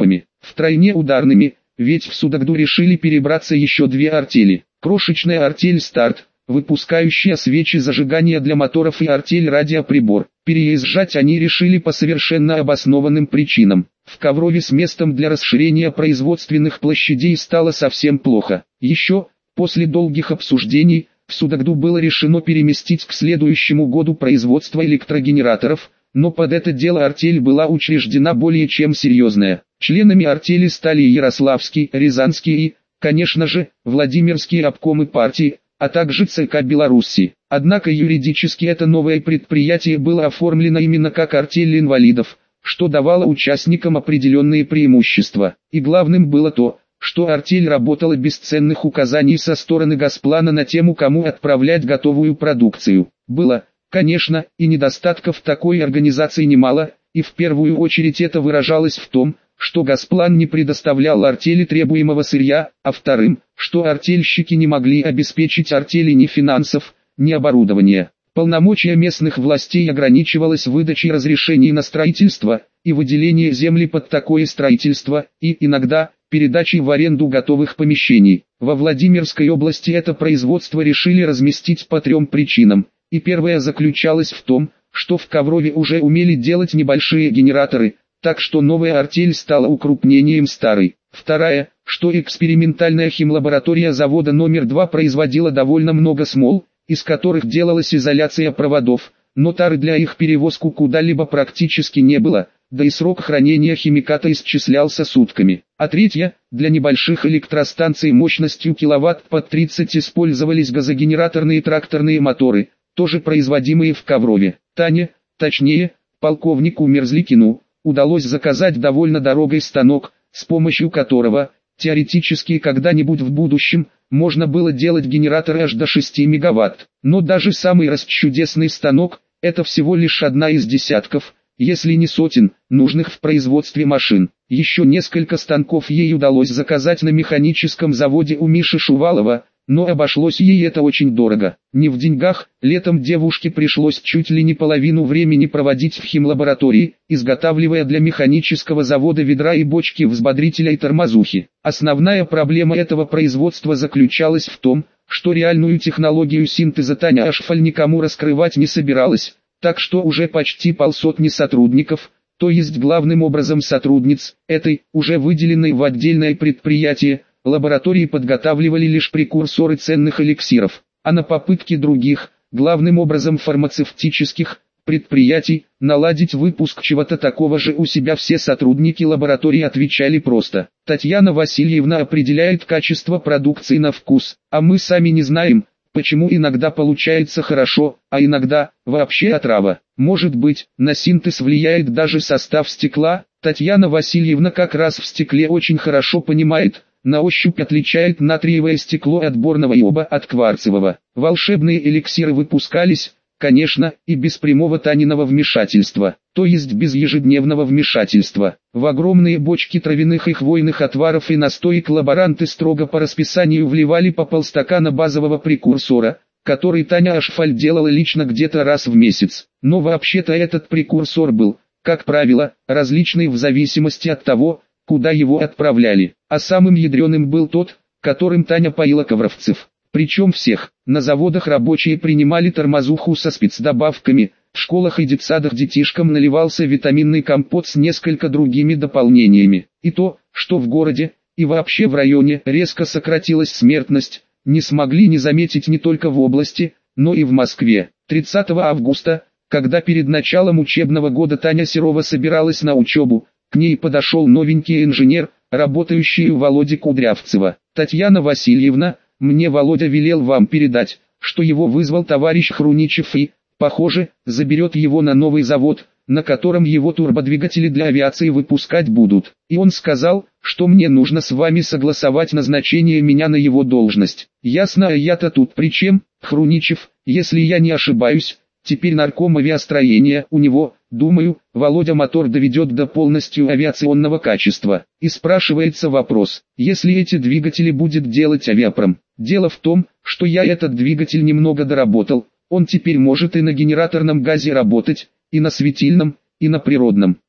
втройне ударными, ведь в Судогду решили перебраться еще две артели. Крошечная артель «Старт», выпускающая свечи зажигания для моторов, и артель «Радиоприбор». Переезжать они решили по совершенно обоснованным причинам. В Коврове с местом для расширения производственных площадей стало совсем плохо. Еще, после долгих обсуждений, в Судогду было решено переместить к следующему году производство электрогенераторов, но под это дело артель была учреждена более чем серьезная. Членами артели стали Ярославский, Рязанский и, конечно же, Владимирские обкомы партии, а также ЦК Беларуси. Однако юридически это новое предприятие было оформлено именно как артель инвалидов, что давало участникам определенные преимущества. И главным было то, что артель работала без ценных указаний со стороны Госплана на тему, кому отправлять готовую продукцию. Было, конечно, и недостатков такой организации немало, и в первую очередь это выражалось в том, что Госплан не предоставлял артели требуемого сырья, а вторым, что артельщики не могли обеспечить артели ни финансов, ни оборудования. Полномочия местных властей ограничивалось выдачей разрешений на строительство и выделение земли под такое строительство, и иногда передачей в аренду готовых помещений. Во Владимирской области это производство решили разместить по трем причинам, и первая заключалась в том, что в Коврове уже умели делать небольшие генераторы, так что новая артель стала укрупнением старой. Вторая, что экспериментальная химлаборатория завода номер два производила довольно много смол, из которых делалась изоляция проводов, но тары для их перевозку куда-либо практически не было, да и срок хранения химиката исчислялся сутками. А третья, для небольших электростанций мощностью киловатт под тридцать использовались газогенераторные тракторные моторы, тоже производимые в Коврове. Тане, точнее, полковнику Мерзликину, удалось заказать довольно дорогой станок, с помощью которого, теоретически когда-нибудь в будущем, можно было делать генераторы аж до шести мегаватт. Но даже самый расчудесный станок – это всего лишь одна из десятков, если не сотен, нужных в производстве машин. Еще несколько станков ей удалось заказать на механическом заводе у Миши Шувалова, но обошлось ей это очень дорого. Не в деньгах, летом девушке пришлось чуть ли не половину времени проводить в химлаборатории, изготавливая для механического завода ведра и бочки взбодрителя и тормозухи. Основная проблема этого производства заключалась в том, что реальную технологию синтеза Таня Ашфаль никому раскрывать не собиралась, так что уже почти полсотни сотрудников, то есть главным образом сотрудниц, этой, уже выделенной в отдельное предприятие, лаборатории подготавливали лишь прекурсоры ценных эликсиров, а на попытки других, главным образом фармацевтических, предприятий, наладить выпуск чего-то такого же у себя все сотрудники лаборатории отвечали просто: Татьяна Васильевна определяет качество продукции на вкус, а мы сами не знаем, почему иногда получается хорошо, а иногда вообще отрава. Может быть, на синтез влияет даже состав стекла. Татьяна Васильевна как раз в стекле очень хорошо понимает, на ощупь отличает натриевое стекло отборного и оба от кварцевого. Волшебные эликсиры выпускались, конечно, и без прямого Таниного вмешательства, то есть без ежедневного вмешательства. В огромные бочки травяных и хвойных отваров и настоек лаборанты строго по расписанию вливали по полстакана базового прекурсора, который Таня Ашфаль делала лично где-то раз в месяц. Но вообще-то этот прекурсор был, как правило, различный в зависимости от того, куда его отправляли. А самым ядреным был тот, которым Таня поила ковровцев. Причем всех. На заводах рабочие принимали тормозуху со спецдобавками, в школах и детсадах детишкам наливался витаминный компот с несколько другими дополнениями. И то, что в городе, и вообще в районе резко сократилась смертность, не смогли не заметить не только в области, но и в Москве. тридцатого августа, когда перед началом учебного года Таня Серова собиралась на учебу, к ней подошел новенький инженер, работающий у Володи Кудрявцева. «Татьяна Васильевна, мне Володя велел вам передать, что его вызвал товарищ Хруничев и, похоже, заберет его на новый завод, на котором его турбодвигатели для авиации выпускать будут. И он сказал, что мне нужно с вами согласовать назначение меня на его должность. Ясно, а я-то тут при чем? Хруничев, если я не ошибаюсь, теперь нарком авиастроения у него, думаю, Володя мотор доведет до полностью авиационного качества. И спрашивается вопрос, если эти двигатели будет делать авиапром. Дело в том, что я этот двигатель немного доработал, он теперь может и на генераторном газе работать, и на светильном, и на природном.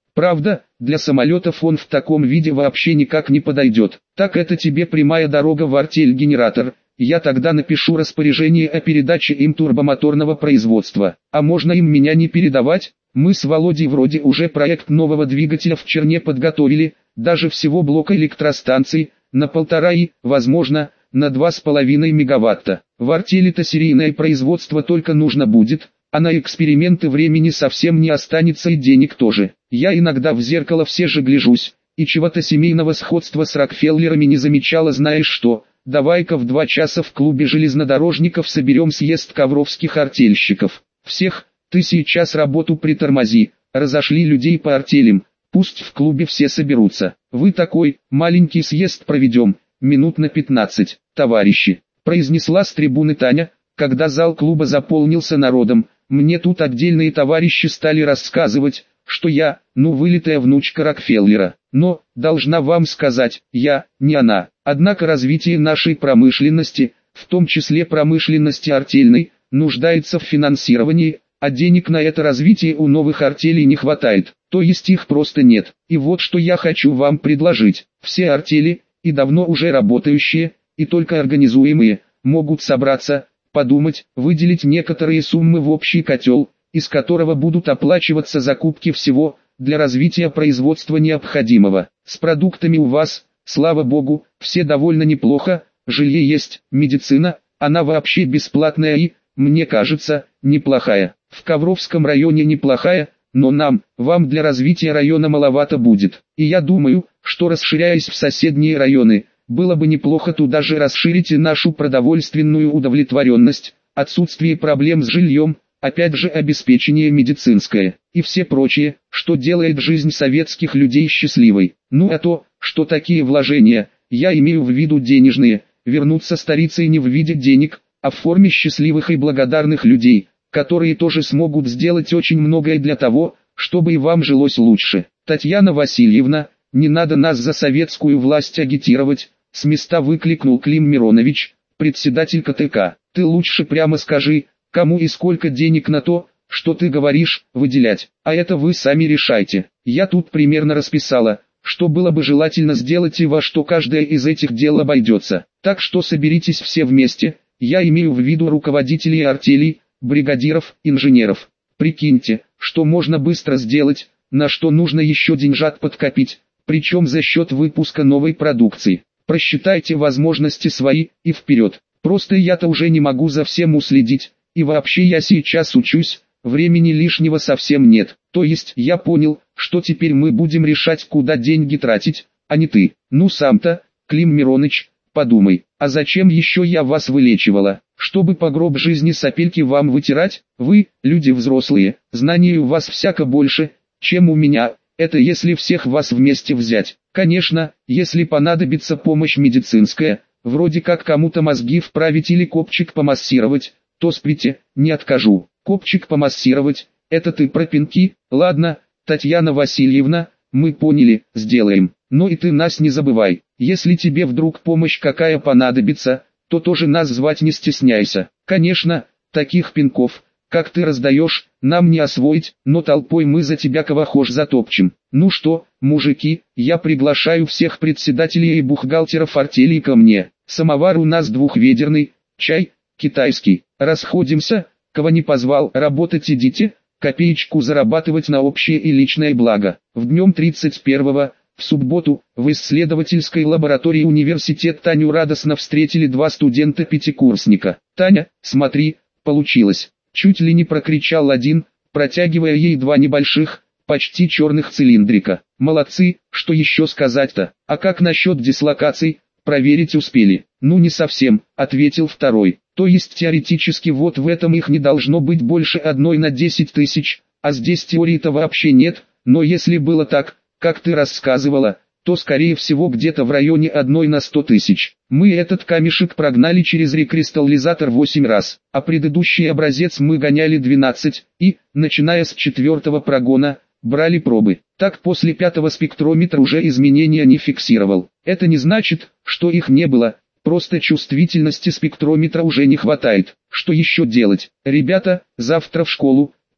Правда, для самолетов он в таком виде вообще никак не подойдет. Так это тебе прямая дорога в артель-генератор. Я тогда напишу распоряжение о передаче им турбомоторного производства. А можно им меня не передавать? Мы с Володей вроде уже проект нового двигателя в Черне подготовили, даже всего блока электростанций, на полтора и, возможно, на два с половиной мегаватта. В артели-то серийное производство только нужно будет, а на эксперименты времени совсем не останется и денег тоже. Я иногда в зеркало все же гляжусь, и чего-то семейного сходства с Рокфеллерами не замечала. Знаешь что, давай-ка в два часа в клубе железнодорожников соберем съезд ковровских артельщиков. Всех, ты сейчас работу притормози, разошли людей по артелям, пусть в клубе все соберутся. Вы такой, маленький съезд проведем, минут на пятнадцать, товарищи, произнесла с трибуны Таня, когда зал клуба заполнился народом. Мне тут отдельные товарищи стали рассказывать, что я, ну вылитая внучка Рокфеллера. Но, должна вам сказать, я, не она. Однако развитие нашей промышленности, в том числе промышленности артельной, нуждается в финансировании, а денег на это развитие у новых артелей не хватает, то есть их просто нет. И вот что я хочу вам предложить. Все артели, и давно уже работающие, и только организуемые, могут собраться, подумать, выделить некоторые суммы в общий котел, из которого будут оплачиваться закупки всего, для развития производства необходимого. С продуктами у вас, слава богу, все довольно неплохо, жилье есть, медицина, она вообще бесплатная и, мне кажется, неплохая. В Ковровском районе неплохая, но нам, вам для развития района маловато будет. И я думаю, что расширяясь в соседние районы, было бы неплохо туда же расширить и нашу продовольственную удовлетворенность, отсутствие проблем с жильем, опять же обеспечение медицинское, и все прочее, что делает жизнь советских людей счастливой. Ну а то, что такие вложения, я имею в виду денежные, вернутся старицей не в виде денег, а в форме счастливых и благодарных людей, которые тоже смогут сделать очень многое для того, чтобы и вам жилось лучше. Татьяна Васильевна, не надо нас за советскую власть агитировать, с места выкликнул Клим Миронович, председатель ка тэ ка. Ты лучше прямо скажи, кому и сколько денег на то, что ты говоришь, выделять, а это вы сами решайте. Я тут примерно расписала, что было бы желательно сделать и во что каждое из этих дел обойдется. Так что соберитесь все вместе, я имею в виду руководителей артелей, бригадиров, инженеров. Прикиньте, что можно быстро сделать, на что нужно еще деньжат подкопить, причем за счет выпуска новой продукции. Просчитайте возможности свои, и вперед. Просто я-то уже не могу за всем уследить, и вообще я сейчас учусь, времени лишнего совсем нет. То есть я понял, что теперь мы будем решать, куда деньги тратить, а не ты. Ну сам-то, Клим Мироныч, подумай, а зачем еще я вас вылечивала? Чтобы по гроб жизни сопельки вам вытирать? Вы, люди взрослые, знаний у вас всяко больше, чем у меня, это если всех вас вместе взять. Конечно, если понадобится помощь медицинская, вроде как кому-то мозги вправить или копчик помассировать, то сприте, не откажу. Копчик помассировать, это ты про пинки? Ладно, Татьяна Васильевна, мы поняли, сделаем. Но и ты нас не забывай, если тебе вдруг помощь какая понадобится, то тоже нас звать не стесняйся. Конечно, таких пинков, как ты раздаешь, нам не освоить, но толпой мы за тебя кого хошь затопчем. Ну что, мужики, я приглашаю всех председателей и бухгалтеров артелей ко мне. Самовар у нас двухведерный, чай, китайский. Расходимся, кого не позвал, работать идите, копеечку зарабатывать на общее и личное благо. В днем тридцать первого, в субботу, в исследовательской лаборатории университет Таню радостно встретили два студента-пятикурсника. «Таня, смотри, получилось!» Чуть ли не прокричал один, протягивая ей два небольших, почти черных цилиндрика. «Молодцы, что еще сказать-то? А как насчет дислокаций, проверить успели?» «Ну не совсем», ответил второй. «То есть теоретически вот в этом их не должно быть больше одной на десять тысяч, а здесь теории-то вообще нет, но если было так, как ты рассказывала, то скорее всего где-то в районе одной на сто тысяч. Мы этот камешек прогнали через рекристаллизатор восемь раз, а предыдущий образец мы гоняли двенадцать, и, начиная с четвертого прогона, брали пробы. Так после пятого спектрометр уже изменения не фиксировал. Это не значит, что их не было, просто чувствительности спектрометра уже не хватает. Что еще делать? Ребята, завтра в школу,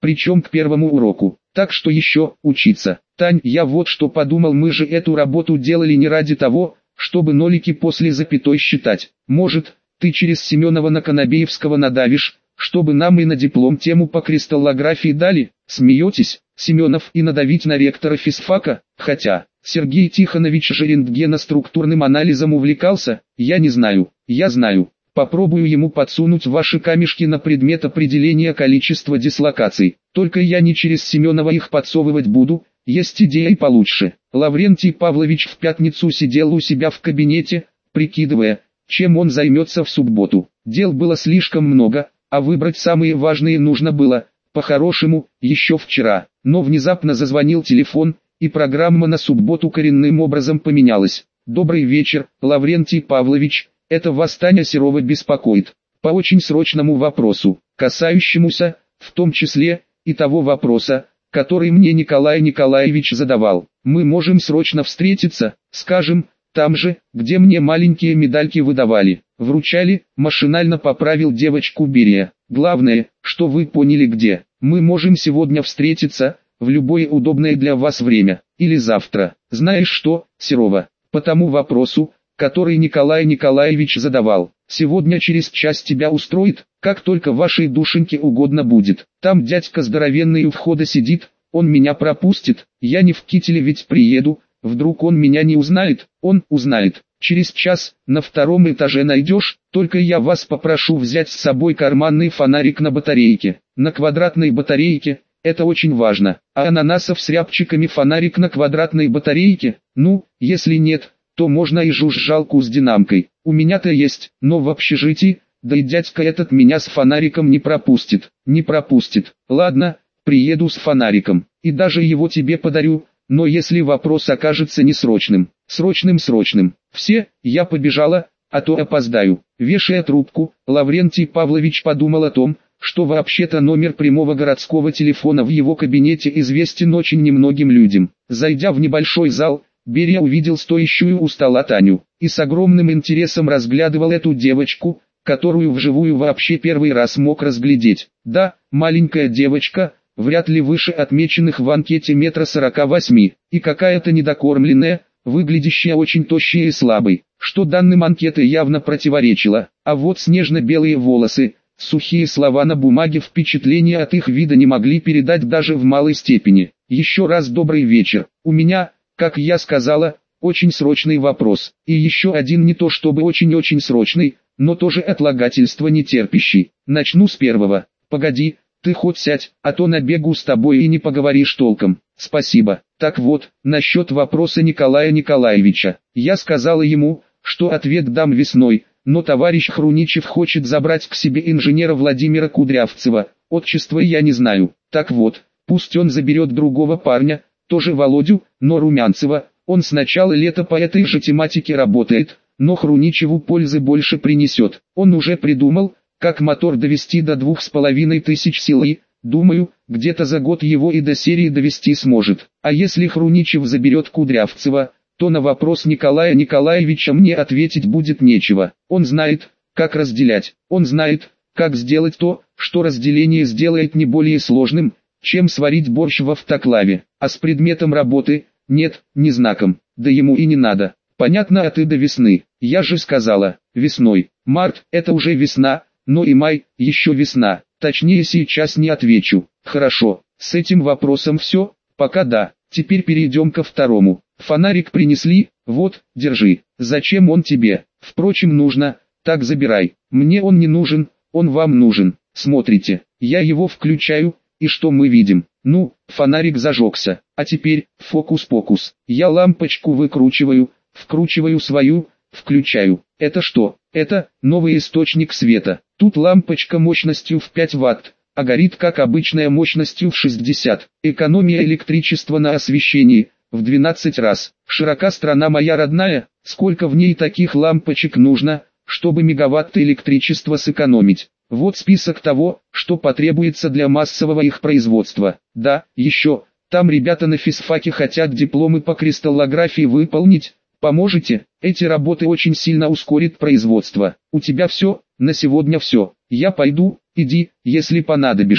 причем к первому уроку. Так что еще учиться. Тань, я вот что подумал, мы же эту работу делали не ради того, чтобы нолики после запятой считать. Может, ты через Семенова на Конобеевского надавишь, чтобы нам и на диплом тему по кристаллографии дали? Смеетесь, Семенов, и надавить на ректора физфака? Хотя, Сергей Тихонович же рентгеноструктурным анализом увлекался, я не знаю, я знаю. Попробую ему подсунуть ваши камешки на предмет определения количества дислокаций. Только я не через Семенова их подсовывать буду, есть идея и получше. Лаврентий Павлович в пятницу сидел у себя в кабинете, прикидывая, чем он займется в субботу. Дел было слишком много, а выбрать самые важные нужно было, по-хорошему, еще вчера. Но внезапно зазвонил телефон, и программа на субботу коренным образом поменялась. «Добрый вечер, Лаврентий Павлович, это вас Таня Серова беспокоит. По очень срочному вопросу, касающемуся, в том числе, и того вопроса, который мне Николай Николаевич задавал. Мы можем срочно встретиться, скажем, там же, где мне маленькие медальки выдавали, вручали», машинально поправил девочку Берия. «Главное, что вы поняли где. Мы можем сегодня встретиться, в любое удобное для вас время, или завтра. Знаешь что, Серова, по тому вопросу, который Николай Николаевич задавал, сегодня через час тебя устроит, как только вашей душеньке угодно будет. Там дядька здоровенный у входа сидит, он меня пропустит, я не в кителе ведь приеду, вдруг он меня не узнает, он узнает. Через час, на втором этаже найдешь, только я вас попрошу взять с собой карманный фонарик на батарейке. На квадратной батарейке, это очень важно. А ананасов с рябчиками фонарик на квадратной батарейке? Ну, если нет, то можно и жужжалку с динамкой. У меня-то есть, но в общежитии, да и дядька этот меня с фонариком не пропустит. Не пропустит. Ладно, приеду с фонариком, и даже его тебе подарю, но если вопрос окажется несрочным, срочным-срочным, все, я побежала, а то опоздаю. Вешая трубку, Лаврентий Павлович подумал о том, что вообще-то номер прямого городского телефона в его кабинете известен очень немногим людям. Зайдя в небольшой зал, Берия увидел стоящую у стола Таню, и с огромным интересом разглядывал эту девочку, которую вживую вообще первый раз мог разглядеть. Да, маленькая девочка, вряд ли выше отмеченных в анкете метра сорока восьми, и какая-то недокормленная, выглядящая очень тощей и слабой, что данным анкеты явно противоречило. А вот снежно-белые волосы, сухие слова на бумаге впечатления от их вида не могли передать даже в малой степени. Еще раз добрый вечер. У меня, как я сказала, очень срочный вопрос. И еще один не то чтобы очень-очень срочный, но тоже отлагательство не терпящий. Начну с первого. Погоди, ты хоть сядь, а то набегу с тобой и не поговоришь толком. Спасибо. Так вот, насчет вопроса Николая Николаевича. Я сказала ему, что ответ дам весной, но товарищ Хруничев хочет забрать к себе инженера Владимира Кудрявцева, отчество я не знаю. Так вот, пусть он заберет другого парня, тоже Володю, но Румянцева. Он с начала лета по этой же тематике работает, но Хруничеву пользы больше принесет. Он уже придумал, как мотор довести до двух с половиной тысяч силы. Думаю, где-то за год его и до серии довести сможет. А если Хруничев заберет Кудрявцева, то на вопрос Николая Николаевича мне ответить будет нечего. Он знает, как разделять. Он знает, как сделать то, что разделение сделает не более сложным, чем сварить борщ в автоклаве. А с предметом работы, нет, не знаком, да ему и не надо. Понятно, а ты до весны. Я же сказала, весной. Март, это уже весна, но и май, еще весна. Точнее сейчас не отвечу. Хорошо, с этим вопросом все, пока да. Теперь перейдем ко второму. Фонарик принесли, вот, держи. Зачем он тебе? Впрочем, нужно, так забирай. Мне он не нужен, он вам нужен. Смотрите, я его включаю, и что мы видим? Ну, фонарик зажегся. А теперь, фокус-покус. Я лампочку выкручиваю, вкручиваю свою, включаю. Это что? Это новый источник света. Тут лампочка мощностью в пять ватт, а горит как обычная мощностью в шестьдесят. Экономия электричества на освещении в двенадцать раз. Широка страна моя родная, сколько в ней таких лампочек нужно, чтобы мегаватт электричества сэкономить. Вот список того, что потребуется для массового их производства. Да, еще, там ребята на физфаке хотят дипломы по кристаллографии выполнить. Поможете? Эти работы очень сильно ускорят производство. У тебя все, на сегодня все. Я пойду, иди, если понадобишься.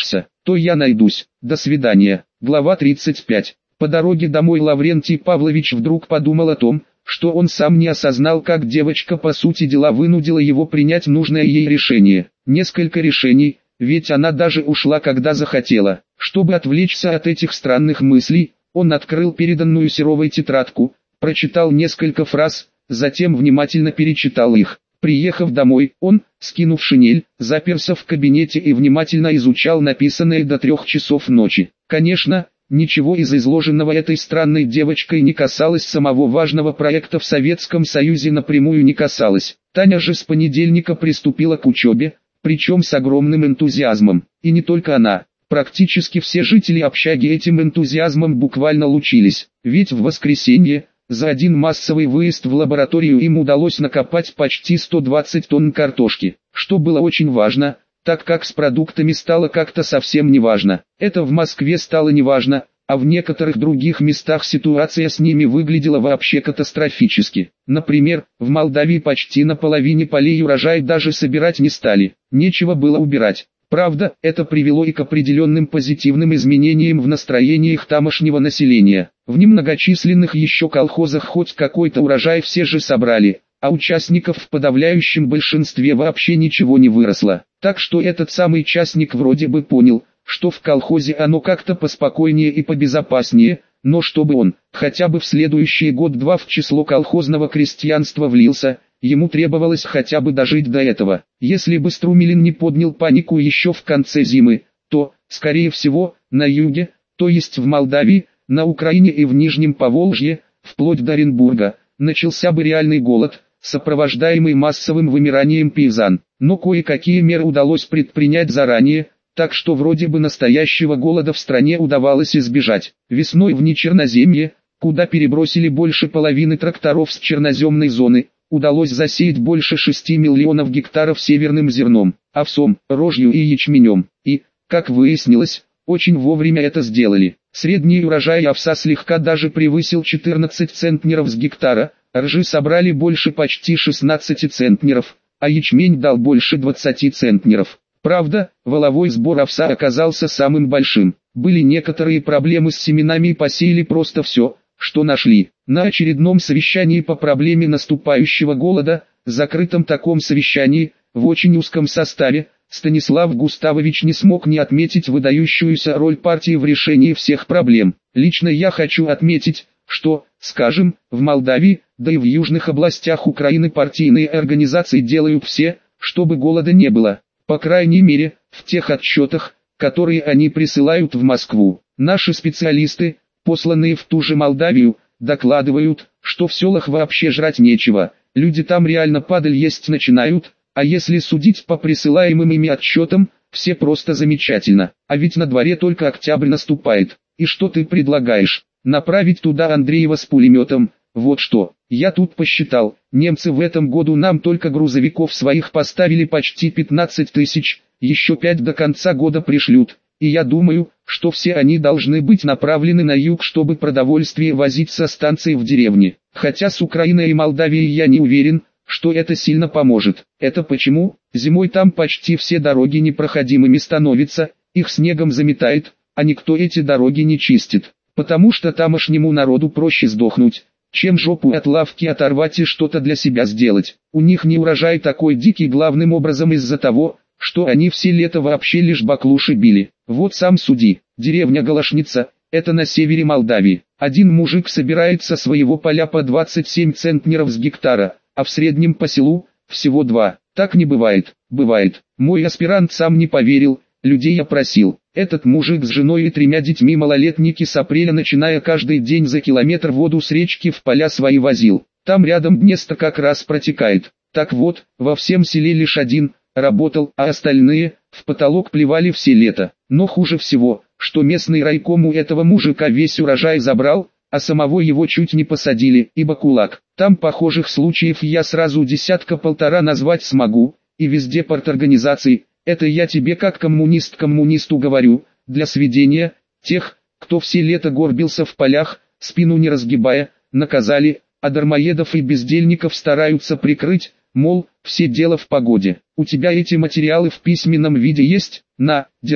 то я найдусь. До свидания. Глава тридцать пять. По дороге домой Лаврентий Павлович вдруг подумал о том, что он сам не осознал, как девочка по сути дела вынудила его принять нужное ей решение. Несколько решений, ведь она даже ушла, когда захотела. Чтобы отвлечься от этих странных мыслей, он открыл переданную Серовой тетрадку, прочитал несколько фраз, затем внимательно перечитал их. Приехав домой, он, скинув шинель, заперся в кабинете и внимательно изучал написанное до трех часов ночи. Конечно, ничего из изложенного этой странной девочкой не касалось самого важного проекта в Советском Союзе, напрямую не касалось. Таня же с понедельника приступила к учебе, причем с огромным энтузиазмом. И не только она. Практически все жители общаги этим энтузиазмом буквально лучились. Ведь в воскресенье, за один массовый выезд в лабораторию им удалось накопать почти сто двадцать тонн картошки, что было очень важно, так как с продуктами стало как-то совсем не важно. Это в Москве стало не важно, а в некоторых других местах ситуация с ними выглядела вообще катастрофически. Например, в Молдавии почти на половине полей урожай даже собирать не стали, нечего было убирать. Правда, это привело и к определенным позитивным изменениям в настроениях тамошнего населения. В немногочисленных еще колхозах хоть какой-то урожай все же собрали, а участников в подавляющем большинстве вообще ничего не выросло. Так что этот самый частник вроде бы понял, что в колхозе оно как-то поспокойнее и побезопаснее, но чтобы он, хотя бы в следующий год-два в число колхозного крестьянства влился, ему требовалось хотя бы дожить до этого. Если бы Струмилин не поднял панику еще в конце зимы, то, скорее всего, на юге, то есть в Молдавии, на Украине и в Нижнем Поволжье, вплоть до Оренбурга, начался бы реальный голод, сопровождаемый массовым вымиранием пейзан. Но кое-какие меры удалось предпринять заранее, так что вроде бы настоящего голода в стране удавалось избежать. Весной в Нечерноземье, куда перебросили больше половины тракторов с черноземной зоны, удалось засеять больше шести миллионов гектаров северным зерном, овсом, рожью и ячменем. И, как выяснилось, очень вовремя это сделали. Средний урожай овса слегка даже превысил четырнадцать центнеров с гектара, ржи собрали больше почти шестнадцати центнеров, а ячмень дал больше двадцати центнеров. Правда, валовой сбор овса оказался самым большим. Были некоторые проблемы с семенами и посеяли просто все, что нашли. На очередном совещании по проблеме наступающего голода, закрытом таком совещании, в очень узком составе, Станислав Густавович не смог не отметить выдающуюся роль партии в решении всех проблем. Лично я хочу отметить, что, скажем, в Молдавии, да и в южных областях Украины партийные организации делают все, чтобы голода не было. По крайней мере, в тех отчетах, которые они присылают в Москву. Наши специалисты, посланные в ту же Молдавию, докладывают, что в селах вообще жрать нечего, люди там реально падаль есть начинают, а если судить по присылаемым ими отчетам, все просто замечательно. А ведь на дворе только октябрь наступает. И что ты предлагаешь? Направить туда Андреева с пулеметом? Вот что. Я тут посчитал, немцы в этом году нам только грузовиков своих поставили почти пятнадцать тысяч, еще пять до конца года пришлют. И я думаю, что все они должны быть направлены на юг, чтобы продовольствие возить со станции в деревни. Хотя с Украиной и Молдавией я не уверен, что это сильно поможет. Это почему? Зимой там почти все дороги непроходимыми становятся, их снегом заметает, а никто эти дороги не чистит. Потому что тамошнему народу проще сдохнуть, чем жопу от лавки оторвать и что-то для себя сделать. У них не урожай такой дикий главным образом из-за того, что они все лето вообще лишь баклуши били. Вот сам суди. Деревня Галашница, это на севере Молдавии. Один мужик собирает со своего поля по двадцать семь центнеров с гектара, а в среднем по селу всего два. Так не бывает. Бывает. Мой аспирант сам не поверил, людей опросил. Этот мужик с женой и тремя детьми малолетники с апреля начиная каждый день за километр воду с речки в поля свои возил. Там рядом Днестр как раз протекает. Так вот, во всем селе лишь один работал, а остальные в потолок плевали все лето. Но хуже всего, что местный райком у этого мужика весь урожай забрал, а самого его чуть не посадили, ибо кулак. Там похожих случаев я сразу десятка-полтора назвать смогу, и везде парторганизации. Это я тебе как коммунист коммунисту говорю, для сведения, тех, кто все лето горбился в полях, спину не разгибая, наказали, а дармоедов и бездельников стараются прикрыть, мол, все дело в погоде. У тебя эти материалы в письменном виде есть? На, держи.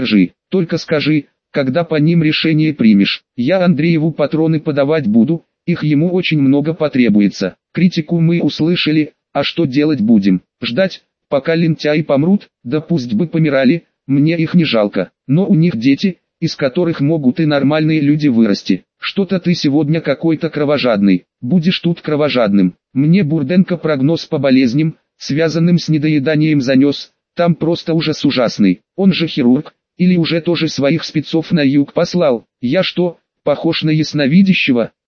Только скажи, когда по ним решение примешь. Я Андрееву патроны подавать буду, их ему очень много потребуется. Критику мы услышали, а что делать будем? Ждать, пока лентяи помрут? Да пусть бы помирали, мне их не жалко. Но у них дети, из которых могут и нормальные люди вырасти. Что-то ты сегодня какой-то кровожадный. Будешь тут кровожадным. Мне Бурденко прогноз по болезням, связанным с недоеданием, занес. Там просто ужас ужасный. Он же хирург. Или уже тоже своих спецов на юг послал? Я что, похож на ясновидящего?